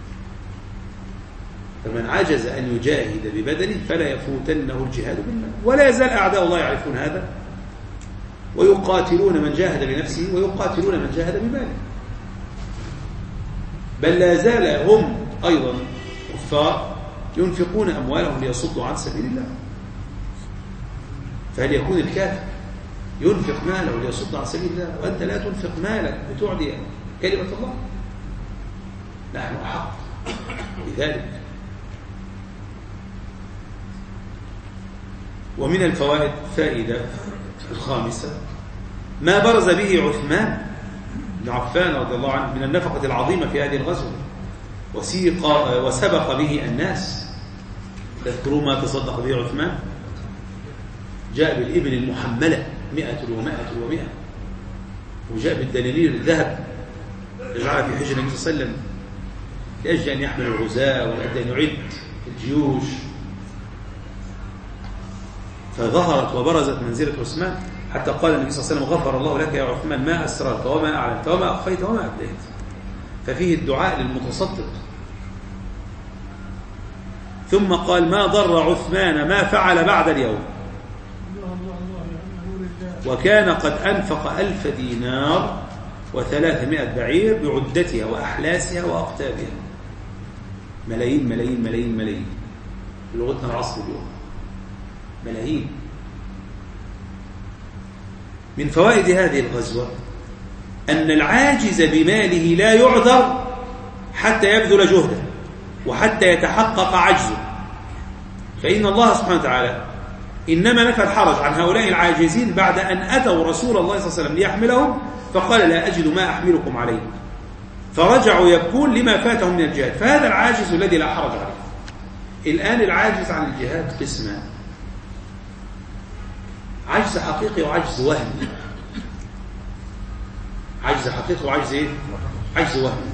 فمن عجز أن يجاهد ببدنه فلا يفوتنه الجهاد بالمال. ولا يزال أعداء الله يعرفون هذا ويقاتلون من جاهد بنفسه ويقاتلون من جاهد بماله، بل لا زال هم أيضا كفار ينفقون أموالهم ليصدوا عن سبيل الله. فهل يكون الكافر ينفق ماله ليصد عن سبيل الله وأنت لا تنفق مالك لتعدي كلمة الله؟ نحن أحق بذلك. ومن الفوائد فائدة الخامسة ما برز به عثمان بن عفان رضي الله عنه من النفقة العظيمة في هذه الغزوة وسيق وسبق به الناس. تذكروا ما تصدق به عثمان؟ جاء بالإبل المحملة مئة ومائة ومئة، وجاء بالدنانير الذهب يجعلها في حجر النبي صلى الله عليه وسلم لأجل أن يحمل الغزاة ولأجل أن يعد الجيوش. فظهرت وبرزت منزلة عثمان حتى قال النبي صلى الله عليه وسلم غفر الله لك يا عثمان ما أسررت وما أعلنت وما أخفيت وما أبديت. ففيه الدعاء للمتصدق. ثم قال ما ضر عثمان ما فعل بعد اليوم، وكان قد أنفق ألف دينار وثلاثمائة بعير بعدتها وأحلاسها وأقتابها. ملايين ملايين ملايين ملايين بلغتنا العصر اليوم، ملايين. من فوائد هذه الغزوة أن العاجز بماله لا يعذر حتى يبذل جهده وحتى يتحقق عجزه، فإن الله سبحانه وتعالى إنما نفى الحرج عن هؤلاء العاجزين بعد أن أتوا رسول الله صلى الله عليه وسلم ليحملهم فقال لا أجد ما أحملكم عليه، فرجعوا يبكون لما فاتهم من الجهاد. فهذا العاجز الذي لا حرج عليه. الآن العاجز عن الجهاد قسمان: عجز حقيقي وعجز وهمي. عجز حقيقي وعجز ايه؟ عجز وهمي.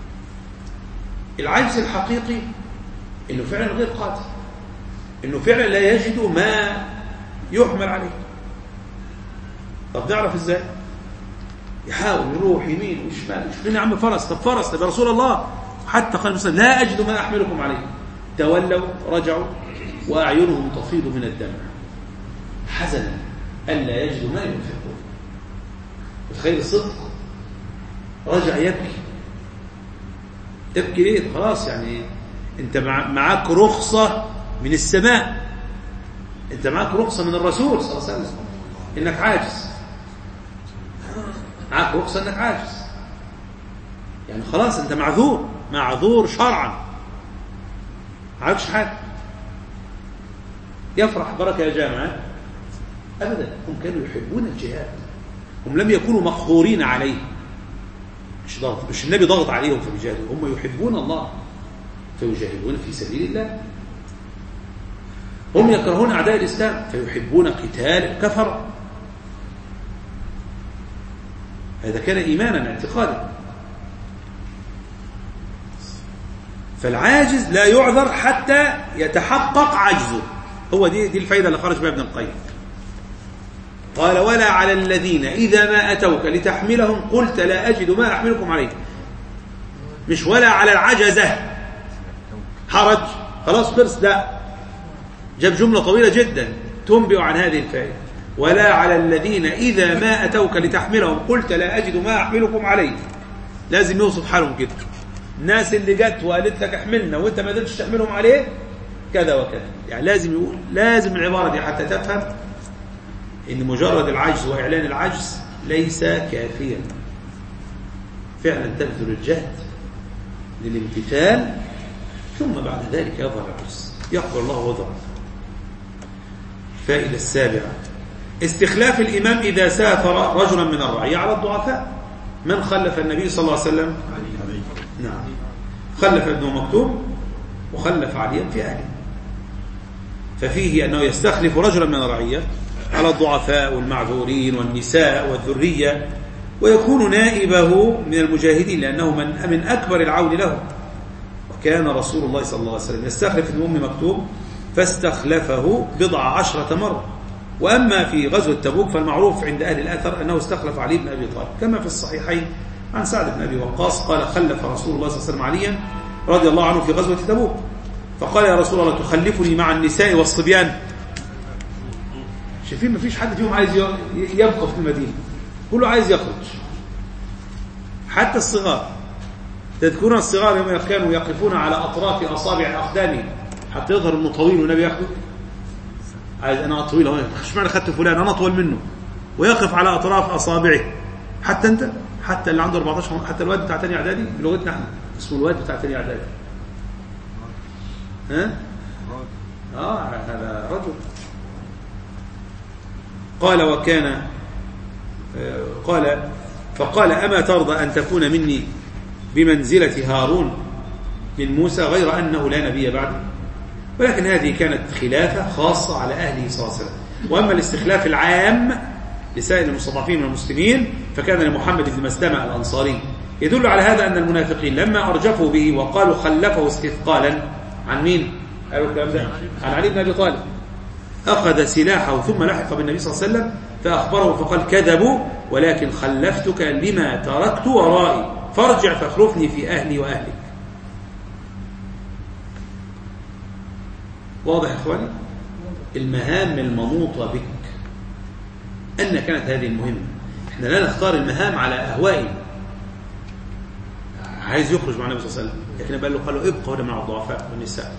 العجز الحقيقي انه فعلا غير قادر، انه فعلا لا يجد ما يحمل عليه. طب نعرف ازاي؟ يحاول يروح يمين وشمال، يشوف لنا يا عم فرس، طب فرس، طب يا رسول الله، حتى قال مثلا لا اجد ما احملكم عليه. تولوا رجعوا واعينهم تفيض من الدمع حزنا الا يجدوا ما ينفقون. تخيل الصدق، رجع يبكي. تبكي ليه؟ خلاص يعني انت معاك رخصة من السماء، انت معاك رخصة من الرسول صلى الله عليه وسلم انك عاجز، معاك رخصة انك عاجز، يعني خلاص انت معذور، معذور شرعا، معكش حاجة. يفرح بركة يا جامعة؟ أبدا. هم كانوا يحبون الجهاد، هم لم يكونوا مقهورين عليه، مش ضغط، مش النبي ضغط عليهم فبيجاهدوا، هم يحبون الله فيجاهدون في سبيل الله. هم يكرهون أعداء الإسلام فيحبون قتال الكفر. هذا كان إيمانا اعتقادا. فالعاجز لا يعذر حتى يتحقق عجزه. هو دي, دي الفائدة اللي خرج بها ابن القيم. قال ولا على الذين إذا ما أتوك لتحملهم قلت لا أجد ما أحملكم عليه. مش ولا على العجزة حرج خلاص خلص، لا، جاب جملة طويلة جدا تنبئ عن هذه الفائدة. ولا على الذين إذا ما أتوك لتحملهم قلت لا أجد ما أحملكم عليه. لازم يوصف حالهم كده. الناس اللي جت وقالت لك احملنا وانت ما قدرتش تحملهم عليه كذا وكذا، يعني لازم يقول، لازم العبارة دي حتى تفهم إن مجرد العجز وإعلان العجز ليس كافيا، فعلا تبذل الجهد للامتثال ثم بعد ذلك يظهر العجز، يقبل الله وضعه. فائدة السابعة: استخلاف الإمام إذا سافر رجلا من الرعية على الضعفاء. من خلف النبي صلى الله عليه وسلم؟ نعم، خلف ابن مكتوم وخلف عليا في أهله، ففيه أنه يستخلف رجلا من الرعية على الضعفاء والمعذورين والنساء والذرية، ويكون نائبه من المجاهدين لأنه من من أكبر العون له. وكان رسول الله صلى الله عليه وسلم يستخلف ابن أم مكتوم فاستخلفه بضع عشرة مرة. وأما في غزوة تبوك فالمعروف عند أهل الأثر أنه استخلف علي بن أبي طالب، كما في الصحيحين عن سعد بن أبي وقاص قال: خلف رسول الله صلى الله عليه وسلم عليا رضي الله عنه في غزوة تبوك، فقال: يا رسول الله تخلفني مع النساء والصبيان؟ شايفين مفيش حد فيهم عايز يبقى في المدينة، كله عايز يخرج، حتى الصغار. تذكرون الصغار يوم كانوا يقفون على أطراف أصابع أقدامهم حتى يظهر إنه طويل والنبي ياخده، عايز أنا طويل، هو مش معنى خدت فلان أنا أطول منه، ويقف على أطراف أصابعه. حتى أنت، حتى اللي عنده أربعة عشر، حتى الواد بتاع تاني إعدادي بلغتنا احنا اسمه الواد بتاع تاني إعدادي، ها؟ آه هذا رجل. قال وكان قال فقال: أما ترضى أن تكون مني بمنزلة هارون من موسى غير أنه لا نبي بعد؟ ولكن هذه كانت خلافة خاصة على أهله صلى الله عليه وسلم. وأما الاستخلاف العام لسائر المستضعفين من المسلمين فكان لمحمد بن مسلمة الأنصاري. يدل على هذا أن المنافقين لما أرجفوا به وقالوا خلفه استثقالا عن مين؟ قالوا الكلام ده عن علي بن أبي طالب، أخذ سلاحه ثم لحق بالنبي صلى الله عليه وسلم فأخبره فقال: كذبوا ولكن خلفتك لما تركت ورائي فارجع فاخلفني في أهلي وأهلك. واضح يا إخواني؟ المهام المنوطة بك أن كانت هذه المهمة. إحنا لا نختار المهام على أهوائنا. عايز يخرج مع النبي صلى الله عليه وسلم لكن قال له قالوا ابقى هنا مع الضعفاء والنساء.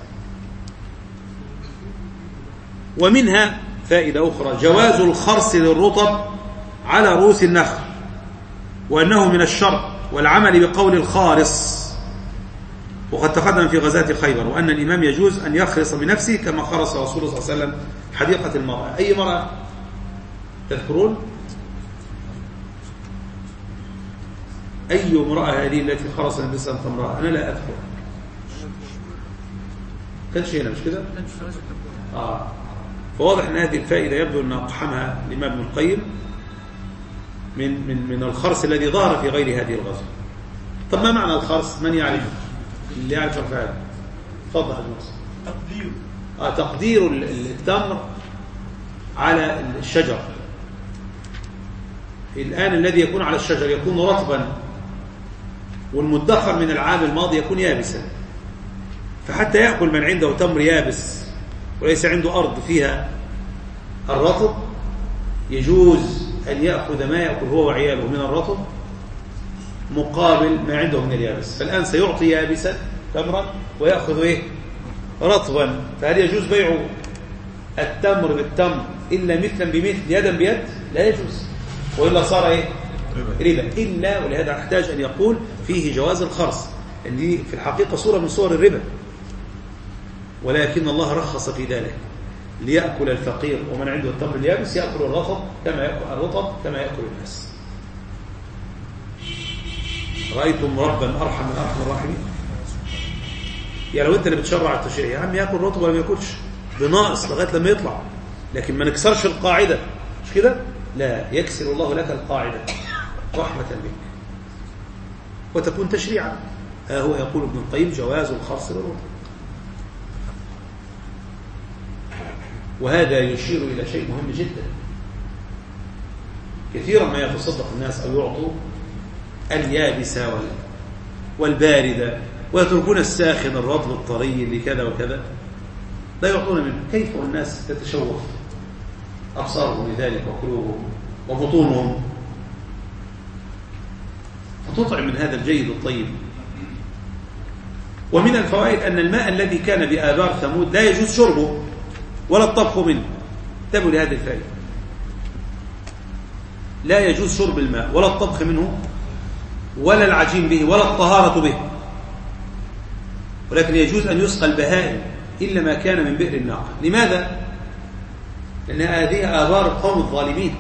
ومنها فائدة أخرى: جواز الخرص للرطب على رؤوس النخل، وأنه من الشرع، والعمل بقول الخارص، وقد تقدم في غزاة خيبر، وأن الإمام يجوز أن يخرص بنفسه كما خرص رسول الله صلى الله عليه وسلم حديقة المرأة. أي مرأة تذكرون؟ أي امرأة هذه التي خرص النبي صلى الله عليه وسلم امرأة؟ أنا لا أذكر. كانش هنا مش كده؟ آه. فواضح أن هذه الفائدة يبدو أن أقحمها الإمام ابن القيم من من من الخرص الذي ظهر في غير هذه الغزوة. طب ما معنى الخرص؟ من يعرف؟ اللي يعرف الفائدة تفضل. تقدير آه تقدير التمر على الشجر. الآن الذي يكون على الشجر يكون رطبا، والمدخر من العام الماضي يكون يابسا، فحتى يأكل من عنده تمر يابس وليس عنده أرض فيها الرطب يجوز أن يأخذ ما يأكل هو وعياله من الرطب مقابل ما عنده من اليابس. فالآن سيعطي يابسا تمرا ويأخذ إيه؟ رطبا. فهل يجوز بيع التمر بالتمر إلا مثلا بمثل يدا بيد؟ لا يجوز، وإلا صار إيه؟ ربا. إلا ولهذا احتاج أن يقول فيه جواز الخرص، لأن دي في الحقيقة صورة من صور الربا، ولكن الله رخص في ذلك ليأكل الفقير ومن عنده التمر اليابس يأكل الرطب كما يأكل الرطب كما يأكل الناس. رأيتم ربا أرحم من أرحم الراحمين؟ يعني لو أنت اللي بتشرع التشريع يا عم يأكل رطب ولا ما يأكلش بناقص لغاية لما يطلع، لكن ما نكسرش القاعدة، مش كده؟ لا، يكسر الله لك القاعدة رحمة بك وتكون تشريعا. ها هو يقول ابن القيم جواز الخرص للرطب. وهذا يشير إلى شيء مهم جدا. كثيرا ما يتصدق الناس أو يعطوا اليابسة والباردة ويتركون الساخن الرطب الطري لكذا وكذا، لا يعطون منه. كيف الناس تتشوف أبصارهم لذلك وقلوبهم وبطونهم، فتطعم من هذا الجيد الطيب. ومن الفوائد أن الماء الذي كان بآبار ثمود لا يجوز شربه ولا الطبخ منه. تابوا لهذه الفائدة. لا يجوز شرب الماء ولا الطبخ منه ولا العجين به ولا الطهارة به، ولكن يجوز أن يسقى البهائم إلا ما كان من بئر الناقة. لماذا؟ لأن هذه آبار القوم الظالمين،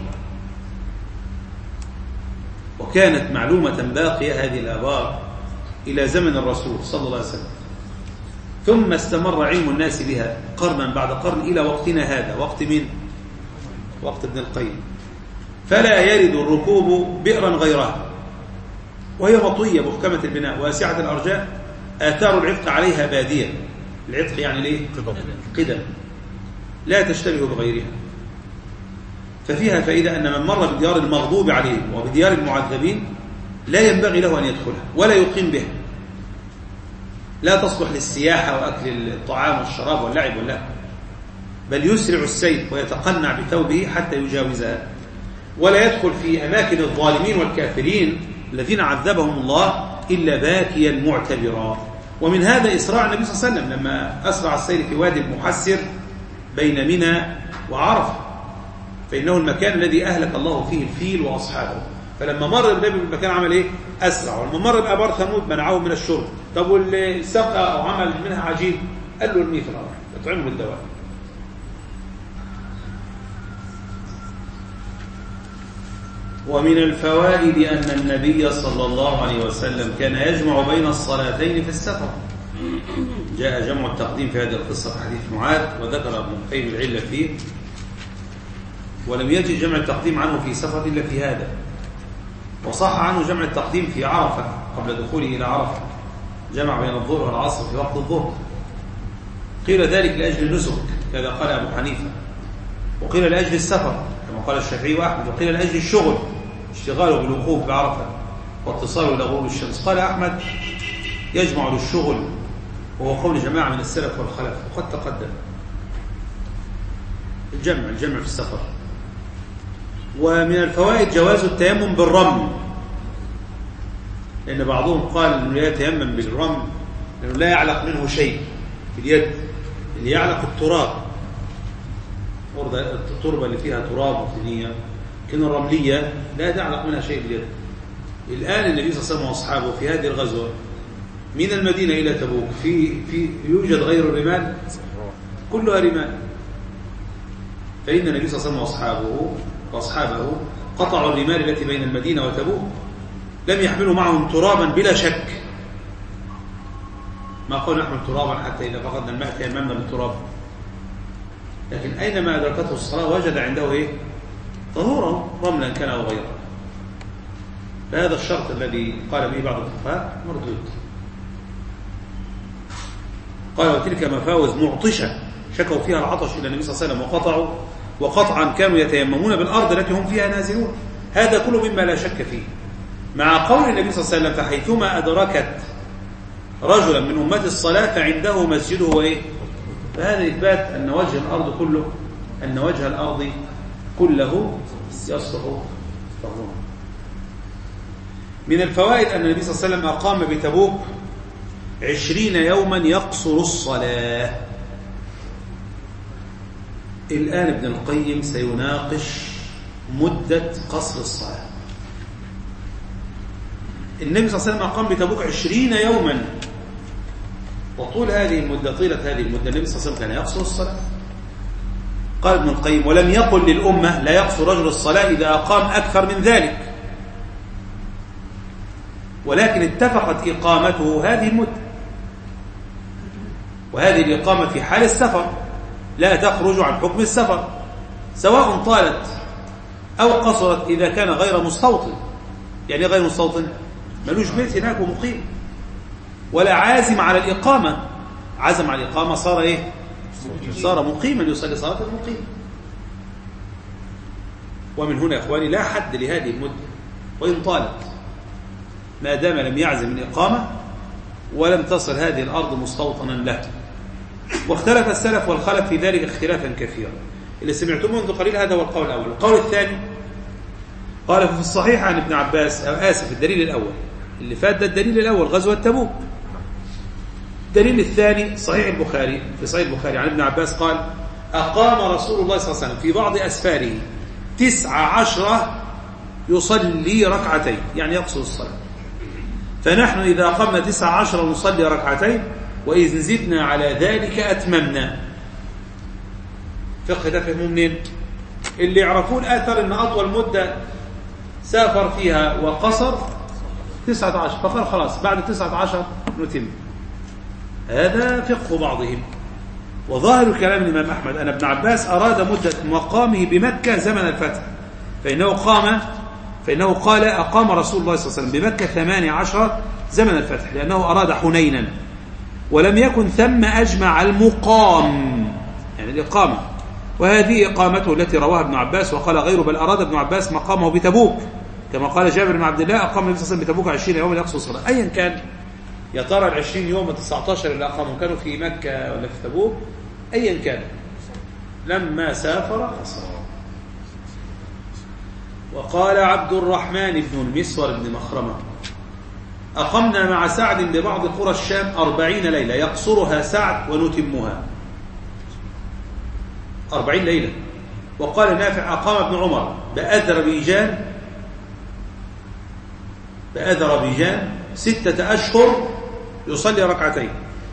وكانت معلومة باقية هذه الآبار إلى زمن الرسول صلى الله عليه وسلم، ثم استمر علم الناس بها قرنا بعد قرن إلى وقتنا هذا. وقت من؟ وقت ابن القيم. فلا يرد الركوب بئرا غيرها، وهي مطوية محكمة البناء واسعة الأرجاء، آثار العتق عليها بادية. العتق يعني ليه؟ قدم، لا تشتبه بغيرها. ففيها فائدة أن من مر بديار المغضوب عليهم وبديار المعذبين لا ينبغي له أن يدخلها ولا يقيم بها، لا تصلح للسياحة وأكل الطعام والشراب واللعب واللهو، بل يسرع السير ويتقنع بثوبه حتى يجاوزها، ولا يدخل في أماكن الظالمين والكافرين الذين عذبهم الله إلا باكيا معتبرا. ومن هذا إسراع النبي صلى الله عليه وسلم لما أسرع السير في وادي المحسر بين منى وعرفة، فإنه المكان الذي أهلك الله فيه الفيل وأصحابه. فلما مر النبي بالمكان عمل إيه؟ أسرع. ولما مر بآبار ثمود منعوه من الشرب. طب واللي سقى أو عمل منها عجين قال له ارميه في الأرض اطعمه بالدواء. ومن الفوائد أن النبي صلى الله عليه وسلم كان يجمع بين الصلاتين في السفر. جاء جمع التقديم في هذه القصة في حديث معاذ، وذكر ابن القيم العلة فيه، ولم يجد جمع التقديم عنه في سفر إلا في هذا. وصح عنه جمع التقديم في عرفة قبل دخوله إلى عرفة، جمع بين الظهر والعصر في وقت الظهر. قيل ذلك لأجل النسك كذا قال أبو حنيفة، وقيل لأجل السفر كما قال الشافعي وأحمد، وقيل لأجل الشغل اشتغاله بالوقوف بعرفة واتصاله إلى غروب الشمس. قال أحمد يجمع للشغل، وهو قول جماعة من السلف والخلف، وقد تقدم الجمع الجمع في السفر. ومن الفوائد جواز التيمم بالرمل، لأن بعضهم قال أنه لا يتيمم بالرمل لأنه لا يعلق منه شيء في اليد، اللي يعلق التراب، التربة اللي فيها تراب وطينية، لكن الرملية لا يعلق منها شيء في اليد. الآن النبي صلى الله عليه وسلم وأصحابه في هذه الغزوة من المدينة إلى تبوك في في يوجد غير الرمال، كلها رمال. فإن النبي صلى الله عليه وسلم وأصحابه وأصحابه قطعوا الرمال التي بين المدينة وتبوك، لم يحملوا معهم ترابا بلا شك. ما قالوا نحمل ترابا حتى إذا فقدنا الماء تيممنا بالتراب، لكن أينما أدركته الصلاة وجد عنده إيه؟ طهورا، رملا كان أو غيره. فهذا الشرط الذي قال به بعض الفقهاء مردود. قال وتلك مفاوز معطشة شكوا فيها العطش إلى النبي صلى الله عليه وسلم وقطعوا، وقطعا كانوا يتيممون بالأرض التي هم فيها نازلون. هذا كله مما لا شك فيه، مع قول النبي صلى الله عليه وسلم فحيثما أدركت رجلا من أمة الصلاة فعنده مسجده وإيه؟ فهذا إثبات أن وجه الأرض كله أن وجه الأرض كله يصلح طهورا. من الفوائد أن النبي صلى الله عليه وسلم أقام بتبوك عشرين يوما يقصر الصلاة. الآن ابن القيم سيناقش مدة قصر الصلاة. النبي صلى الله عليه وسلم أقام بتبوك عشرين يوما، وطول هذه المدة طيلة هذه المدة النبي صلى الله عليه وسلم كان يقصر الصلاة. قال ابن القيم ولم يقل للأمة لا يقصر رجل الصلاة إذا أقام أكثر من ذلك، ولكن اتفقت إقامته هذه المدة، وهذه الإقامة في حال السفر لا تخرج عن حكم السفر، سواء طالت أو قصرت إذا كان غير مستوطن. يعني غير مستوطن ملوش بيت هناك ومقيم، ولا عازم على الإقامة، عزم على الإقامة صار إيه؟ صار مقيما يصلي صلاة المقيم. ومن هنا يا إخواني لا حد لهذه المدة وإن طالت، ما دام لم يعزم الإقامة ولم تصل هذه الأرض مستوطنا له. واختلف السلف والخلف في ذلك اختلافا كثيرا. اللي سمعتم منذ قليل هذا هو القول الأول. القول الثاني قال في الصحيح عن ابن عباس، أو آسف الدليل الأول اللي فات ده الدليل الأول غزوة تبوك. الدليل الثاني صحيح البخاري، في صحيح البخاري عن ابن عباس قال أقام رسول الله صلى الله عليه وسلم في بعض أسفاره تسع عشرة يصلي ركعتين، يعني يقصر الصلاة. فنحن إذا قمنا تسع عشر نصلي ركعتين، وإذا زدنا على ذلك أتممنا. فقه ده فهمه منين؟ اللي يعرفون آثر أن أطول مدة سافر فيها وقصر تسعة عشر، فقال خلاص بعد تسعة عشر نتم. هذا فقه بعضهم. وظاهر كلام الإمام أحمد أن ابن عباس أراد مدة مقامه بمكة زمن الفتح، فإنه قام فإنه قال أقام رسول الله صلى الله عليه وسلم بمكة ثمانية عشر زمن الفتح، لأنه أراد حنينا، ولم يكن ثم أجمع المقام، يعني الإقامة. وهذه إقامته التي رواها ابن عباس، وقال غيره بل أراد ابن عباس مقامه بتبوك، كما قال جابر بن عبد الله أقام النبي صلى الله عليه وسلم بتبوك عشرين يوما يقصر الصلاة. أيا كان، يا ترى العشرين يوم التسعة عشر اللي أقاموا كانوا في مكة ولا في تبوك، أيا كان لما سافر قصر. وقال عبد الرحمن بن المسور بن مخرمة أقمنا مع سعد ببعض قرى الشام أربعين ليلة يقصرها سعد ونتمها، أربعين ليلة. وقال نافع أقام ابن عمر بأذربيجان بأذربيجان ستة أشهر يصلي ركعتين،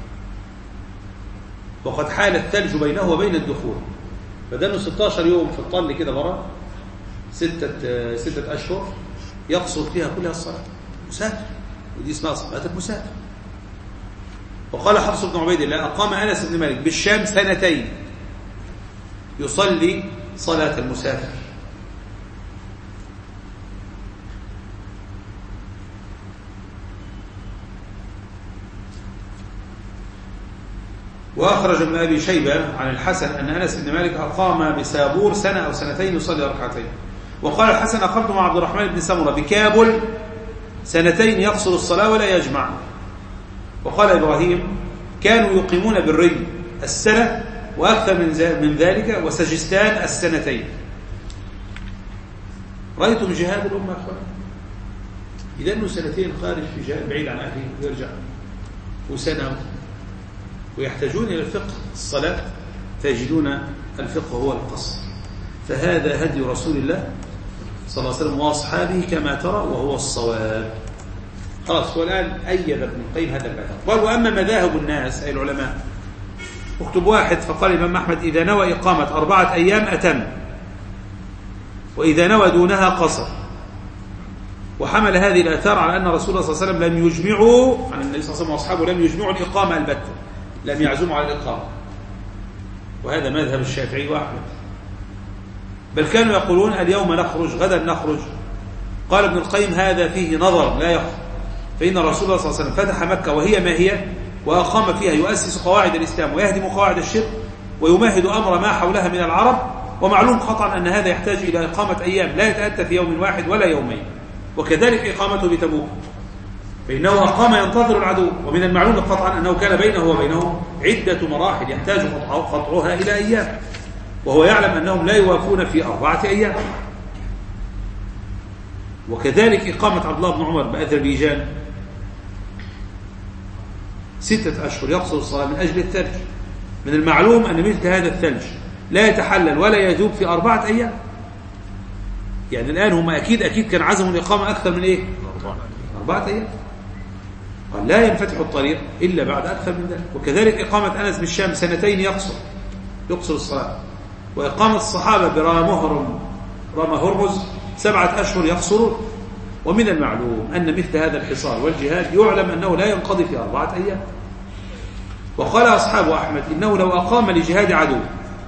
وقد حال الثلج بينه وبين الدخول، فدنه ستة عشر يوم في الطل كده برا، ستة, ستة أشهر يقصر فيها كلها الصلاة، مسافر، ودي اسمها صلاة المسافر. وقال حفص بن عبيد الله أقام أنس بن مالك بالشام سنتين يصلي صلاة المسافر. وأخرج ابن أبي شيبة عن الحسن أن أنس بن مالك أقام بسابور سنة أو سنتين يصلي ركعتين. وقال الحسن أقمت مع عبد الرحمن بن سمرة بكابل سنتين يقصر الصلاة ولا يجمع. وقال إبراهيم كانوا يقيمون بالري السنة وأكثر من ذلك، وسجستان السنتين. رأيتم جهاد الأمة أخوان؟ إذا أنه سنتين خارج في جهاد بعيد عن أهله ويرجع، وسنة، ويحتاجون إلى الفقه. الصلاة تجدون الفقه هو القصر. فهذا هدي رسول الله صلى الله عليه وسلم وأصحابه كما ترى، وهو الصواب. خلاص. والآن أيد ابن القيم هذا المذهب. وأما مذاهب الناس أي العلماء، اكتب واحد فقال الإمام أحمد إذا نوى إقامة أربعة أيام أتم، وإذا نوى دونها قصر. وحمل هذه الآثار على أن رسول الله صلى الله عليه وسلم لم يجمعوا، عن النبي صلى الله عليه وسلم وأصحابه لم يجمعوا الإقامة البتة، لم يعزموا على الإقامة. وهذا مذهب الشافعي وأحمد، بل كانوا يقولون اليوم نخرج غدا نخرج. قال ابن القيم هذا فيه نظر لا يخفى، فإن رسول الله صلى الله عليه وسلم فتح مكة وهي ما هي، وأقام فيها يؤسس قواعد الإسلام ويهدم قواعد الشرك ويمهد أمر ما حولها من العرب. ومعلوم قطعا أن هذا يحتاج إلى إقامة أيام لا يتأتى في يوم واحد ولا يومين. وكذلك إقامته بتبوك، فإنه أقام ينتظر العدو، ومن المعلوم قطعا أنه كان بينه وبينه عدة مراحل يحتاج قطعها إلى أيام، وهو يعلم أنهم لا يوافون في أربعة أيام. وكذلك إقامة عبد الله بن عمر بأذربيجان ستة أشهر يقصر الصلاة من أجل الثلج. من المعلوم أن مثل هذا الثلج لا يتحلل ولا يذوب في أربعة أيام. يعني الآن هم أكيد أكيد كان عزموا الإقامة أكثر من إيه؟ أربعة أيام. قال لا ينفتح الطريق إلا بعد أكثر من ذلك. وكذلك إقامة أنس بالشام سنتين يقصر يقصر الصلاة. وإقامة الصحابة برامهرم رام هرمز سبعة أشهر يقصرون. ومن المعلوم أن مثل هذا الحصار والجهاد يعلم أنه لا ينقضي في أربعة أيام. وقال أصحاب أحمد إنه لو أقام لجهاد عدو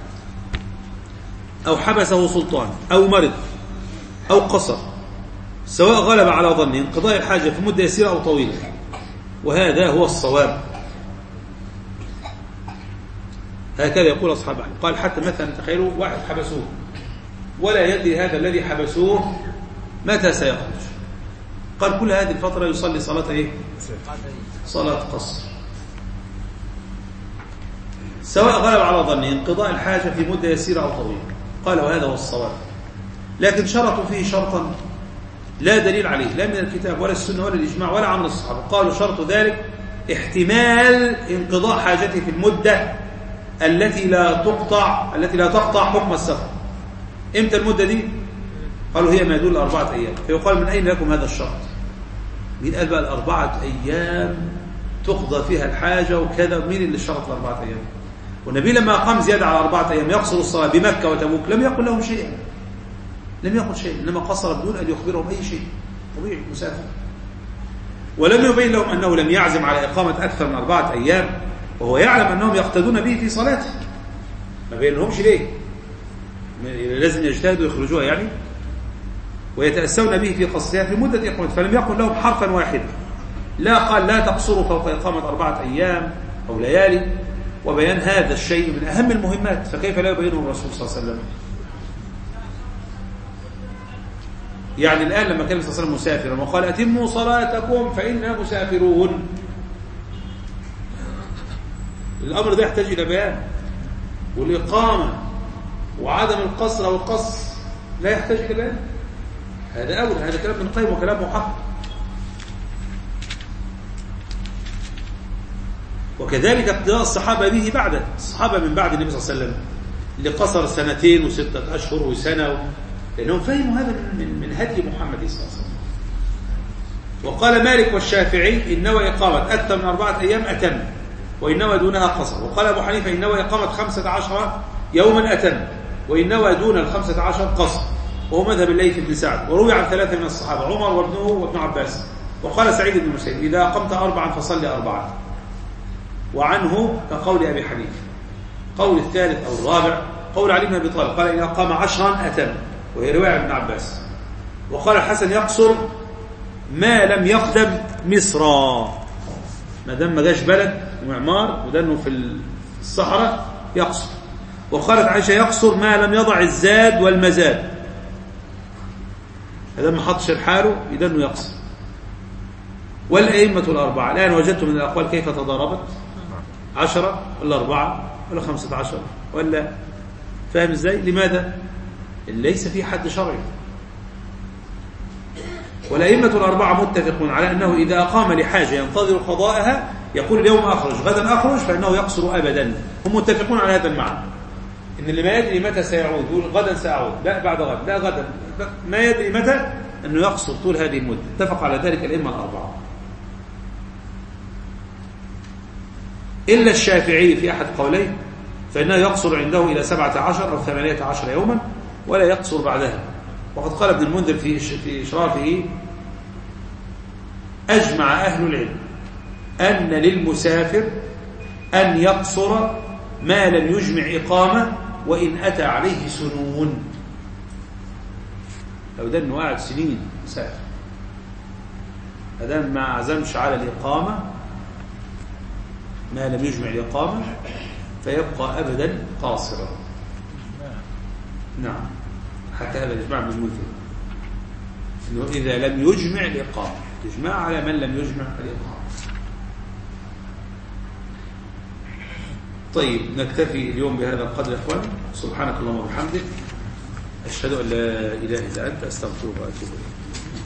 أو حبسه سلطان أو مرض أو قصر، سواء غلب على ظن انقضاء الحاجة في مدة يسيرة أو طويلة، وهذا هو الصواب. هكذا يقول أصحاب أحمد. قال حتى مثلا تخيلوا واحد حبسوه ولا يدري هذا الذي حبسوه متى سيخرج، قال كل هذه الفترة يصلي صلاة إيه؟ صلاة قصر، سواء غلب على ظن انقضاء الحاجة في مدة يسيرة أو طويلة. قال وهذا هو الصواب، لكن شرطوا فيه شرطا لا دليل عليه لا من الكتاب ولا السنة ولا الإجماع ولا عمل الصحابة. قالوا شرط ذلك احتمال انقضاء حاجته في المدة التي لا تقطع التي لا تقطع حكم السفر. امتى المدة دي؟ قالوا هي ما يدل أربعة أيام. فيقال من أين لكم هذا الشرط؟ مين قال بقى الأربعة أيام تقضى فيها الحاجة وكذا؟ مين اللي شرط الأربعة أيام؟ والنبي لما قام زيادة على أربعة أيام يقصر الصلاة بمكة وتبوك لم يقل لهم شيئا، لم يقل شيء، إنما قصر بدون أن يخبرهم أي شيء، طبيعي مسافر. ولم يبين لهم أنه لم يعزم على إقامة أكثر من أربعة أيام وهو يعلم أنهم يقتدون به في صلاته. ما بين لهمش ليه؟ لازم يجتهدوا يخرجوها يعني ويتأسون به في قصرها في مدة إقامة. فلم يقل لهم حرفا واحدا، لا قال لا تقصروا فوق إقامة أربعة أيام أو ليالي. وبيان هذا الشيء من أهم المهمات، فكيف لا يبينه الرسول صلى الله عليه وسلم؟ يعني الآن لما كان صلى الله عليه وسلم مسافرا وقال أتموا صلاتكم فإنا مسافرون، الأمر ده يحتاج إلى بيان. والإقامة وعدم القصر أو القصر لا يحتاج إلى بيان. هذا أول، هذا كلام ابن القيم وكلام محقق. وكذلك اقتداء الصحابة به بعد الصحابة من بعد النبي صلى الله عليه وسلم اللي قصر سنتين وستة أشهر وسنة، لأنهم فهموا هذا من من هدي محمد صلى الله عليه وسلم. وقال مالك والشافعي إن نوى إقامة أكثر من أربعة أيام أتم، وإن نوى دونها قصر. وقال أبو حنيفة إن نوى إقامة خمسة عشر يوما أتم، وإن نوى دون الخمسة عشر قصر، وهو مذهب الليث بن سعد. وروي عن ثلاثة من الصحابة عمر وابنه وابن عباس. وقال سعيد بن المسيب إذا أقمت أربعا فصل أربعا، وعنه كقول أبي حنيفة. قول الثالث أو الرابع قول علي بن أبي طالب قال إذا أقام عشرا أتم، وهي رواية ابن عباس. وقال الحسن يقصر ما لم يقدم مصرا، ما دام ما جاش بلد ومعمار ودنه في الصحراء يقصر. وقالت عائشة يقصر ما لم يضع الزاد والمزاد، ما دام ما حطش حاله يدنه يقصر. والأئمة الأربعة الآن وجدت من الأقوال كيف تضاربت، عشرة ولا أربعة ولا خمسة عشر ولا، فاهم إزاي؟ لماذا؟ ليس في حد شرعي. والأئمة الأربعة متفقون على أنه إذا أقام لحاجة ينتظر قضاءها يقول اليوم أخرج غدا أخرج فإنه يقصر أبدا. هم متفقون على هذا المعنى، إن اللي ما يدري متى سيعود يقول غدا سأعود، لا بعد غد، لا غدا، ما يدري متى، أنه يقصر طول هذه المدة. اتفق على ذلك الأئمة الأربعة إلا الشافعي في أحد قوليه فإنه يقصر عنده إلى سبعة عشر أو ثمانية عشر يوما ولا يقصر بعدها. وقد قال ابن المنذر في في إشرافه أجمع أهل العلم أن للمسافر أن يقصر ما لم يجمع إقامة وإن أتى عليه سنون. لو ده أنه قاعد سنين مسافر أدام ما عزمش على الإقامة ما لم يجمع الإقامة فيبقى أبدا قاصرا. نعم، حتى هذا الإجماع موجود إنه إذا لم يجمع الإقامة، إجماع على من لم يجمع الإقامة. طيب نكتفي اليوم بهذا القدر يا إخوان. سبحانك اللهم وبحمدك، أشهد أن لا إله إلا أنت، أستغفرك وأتوب إليك.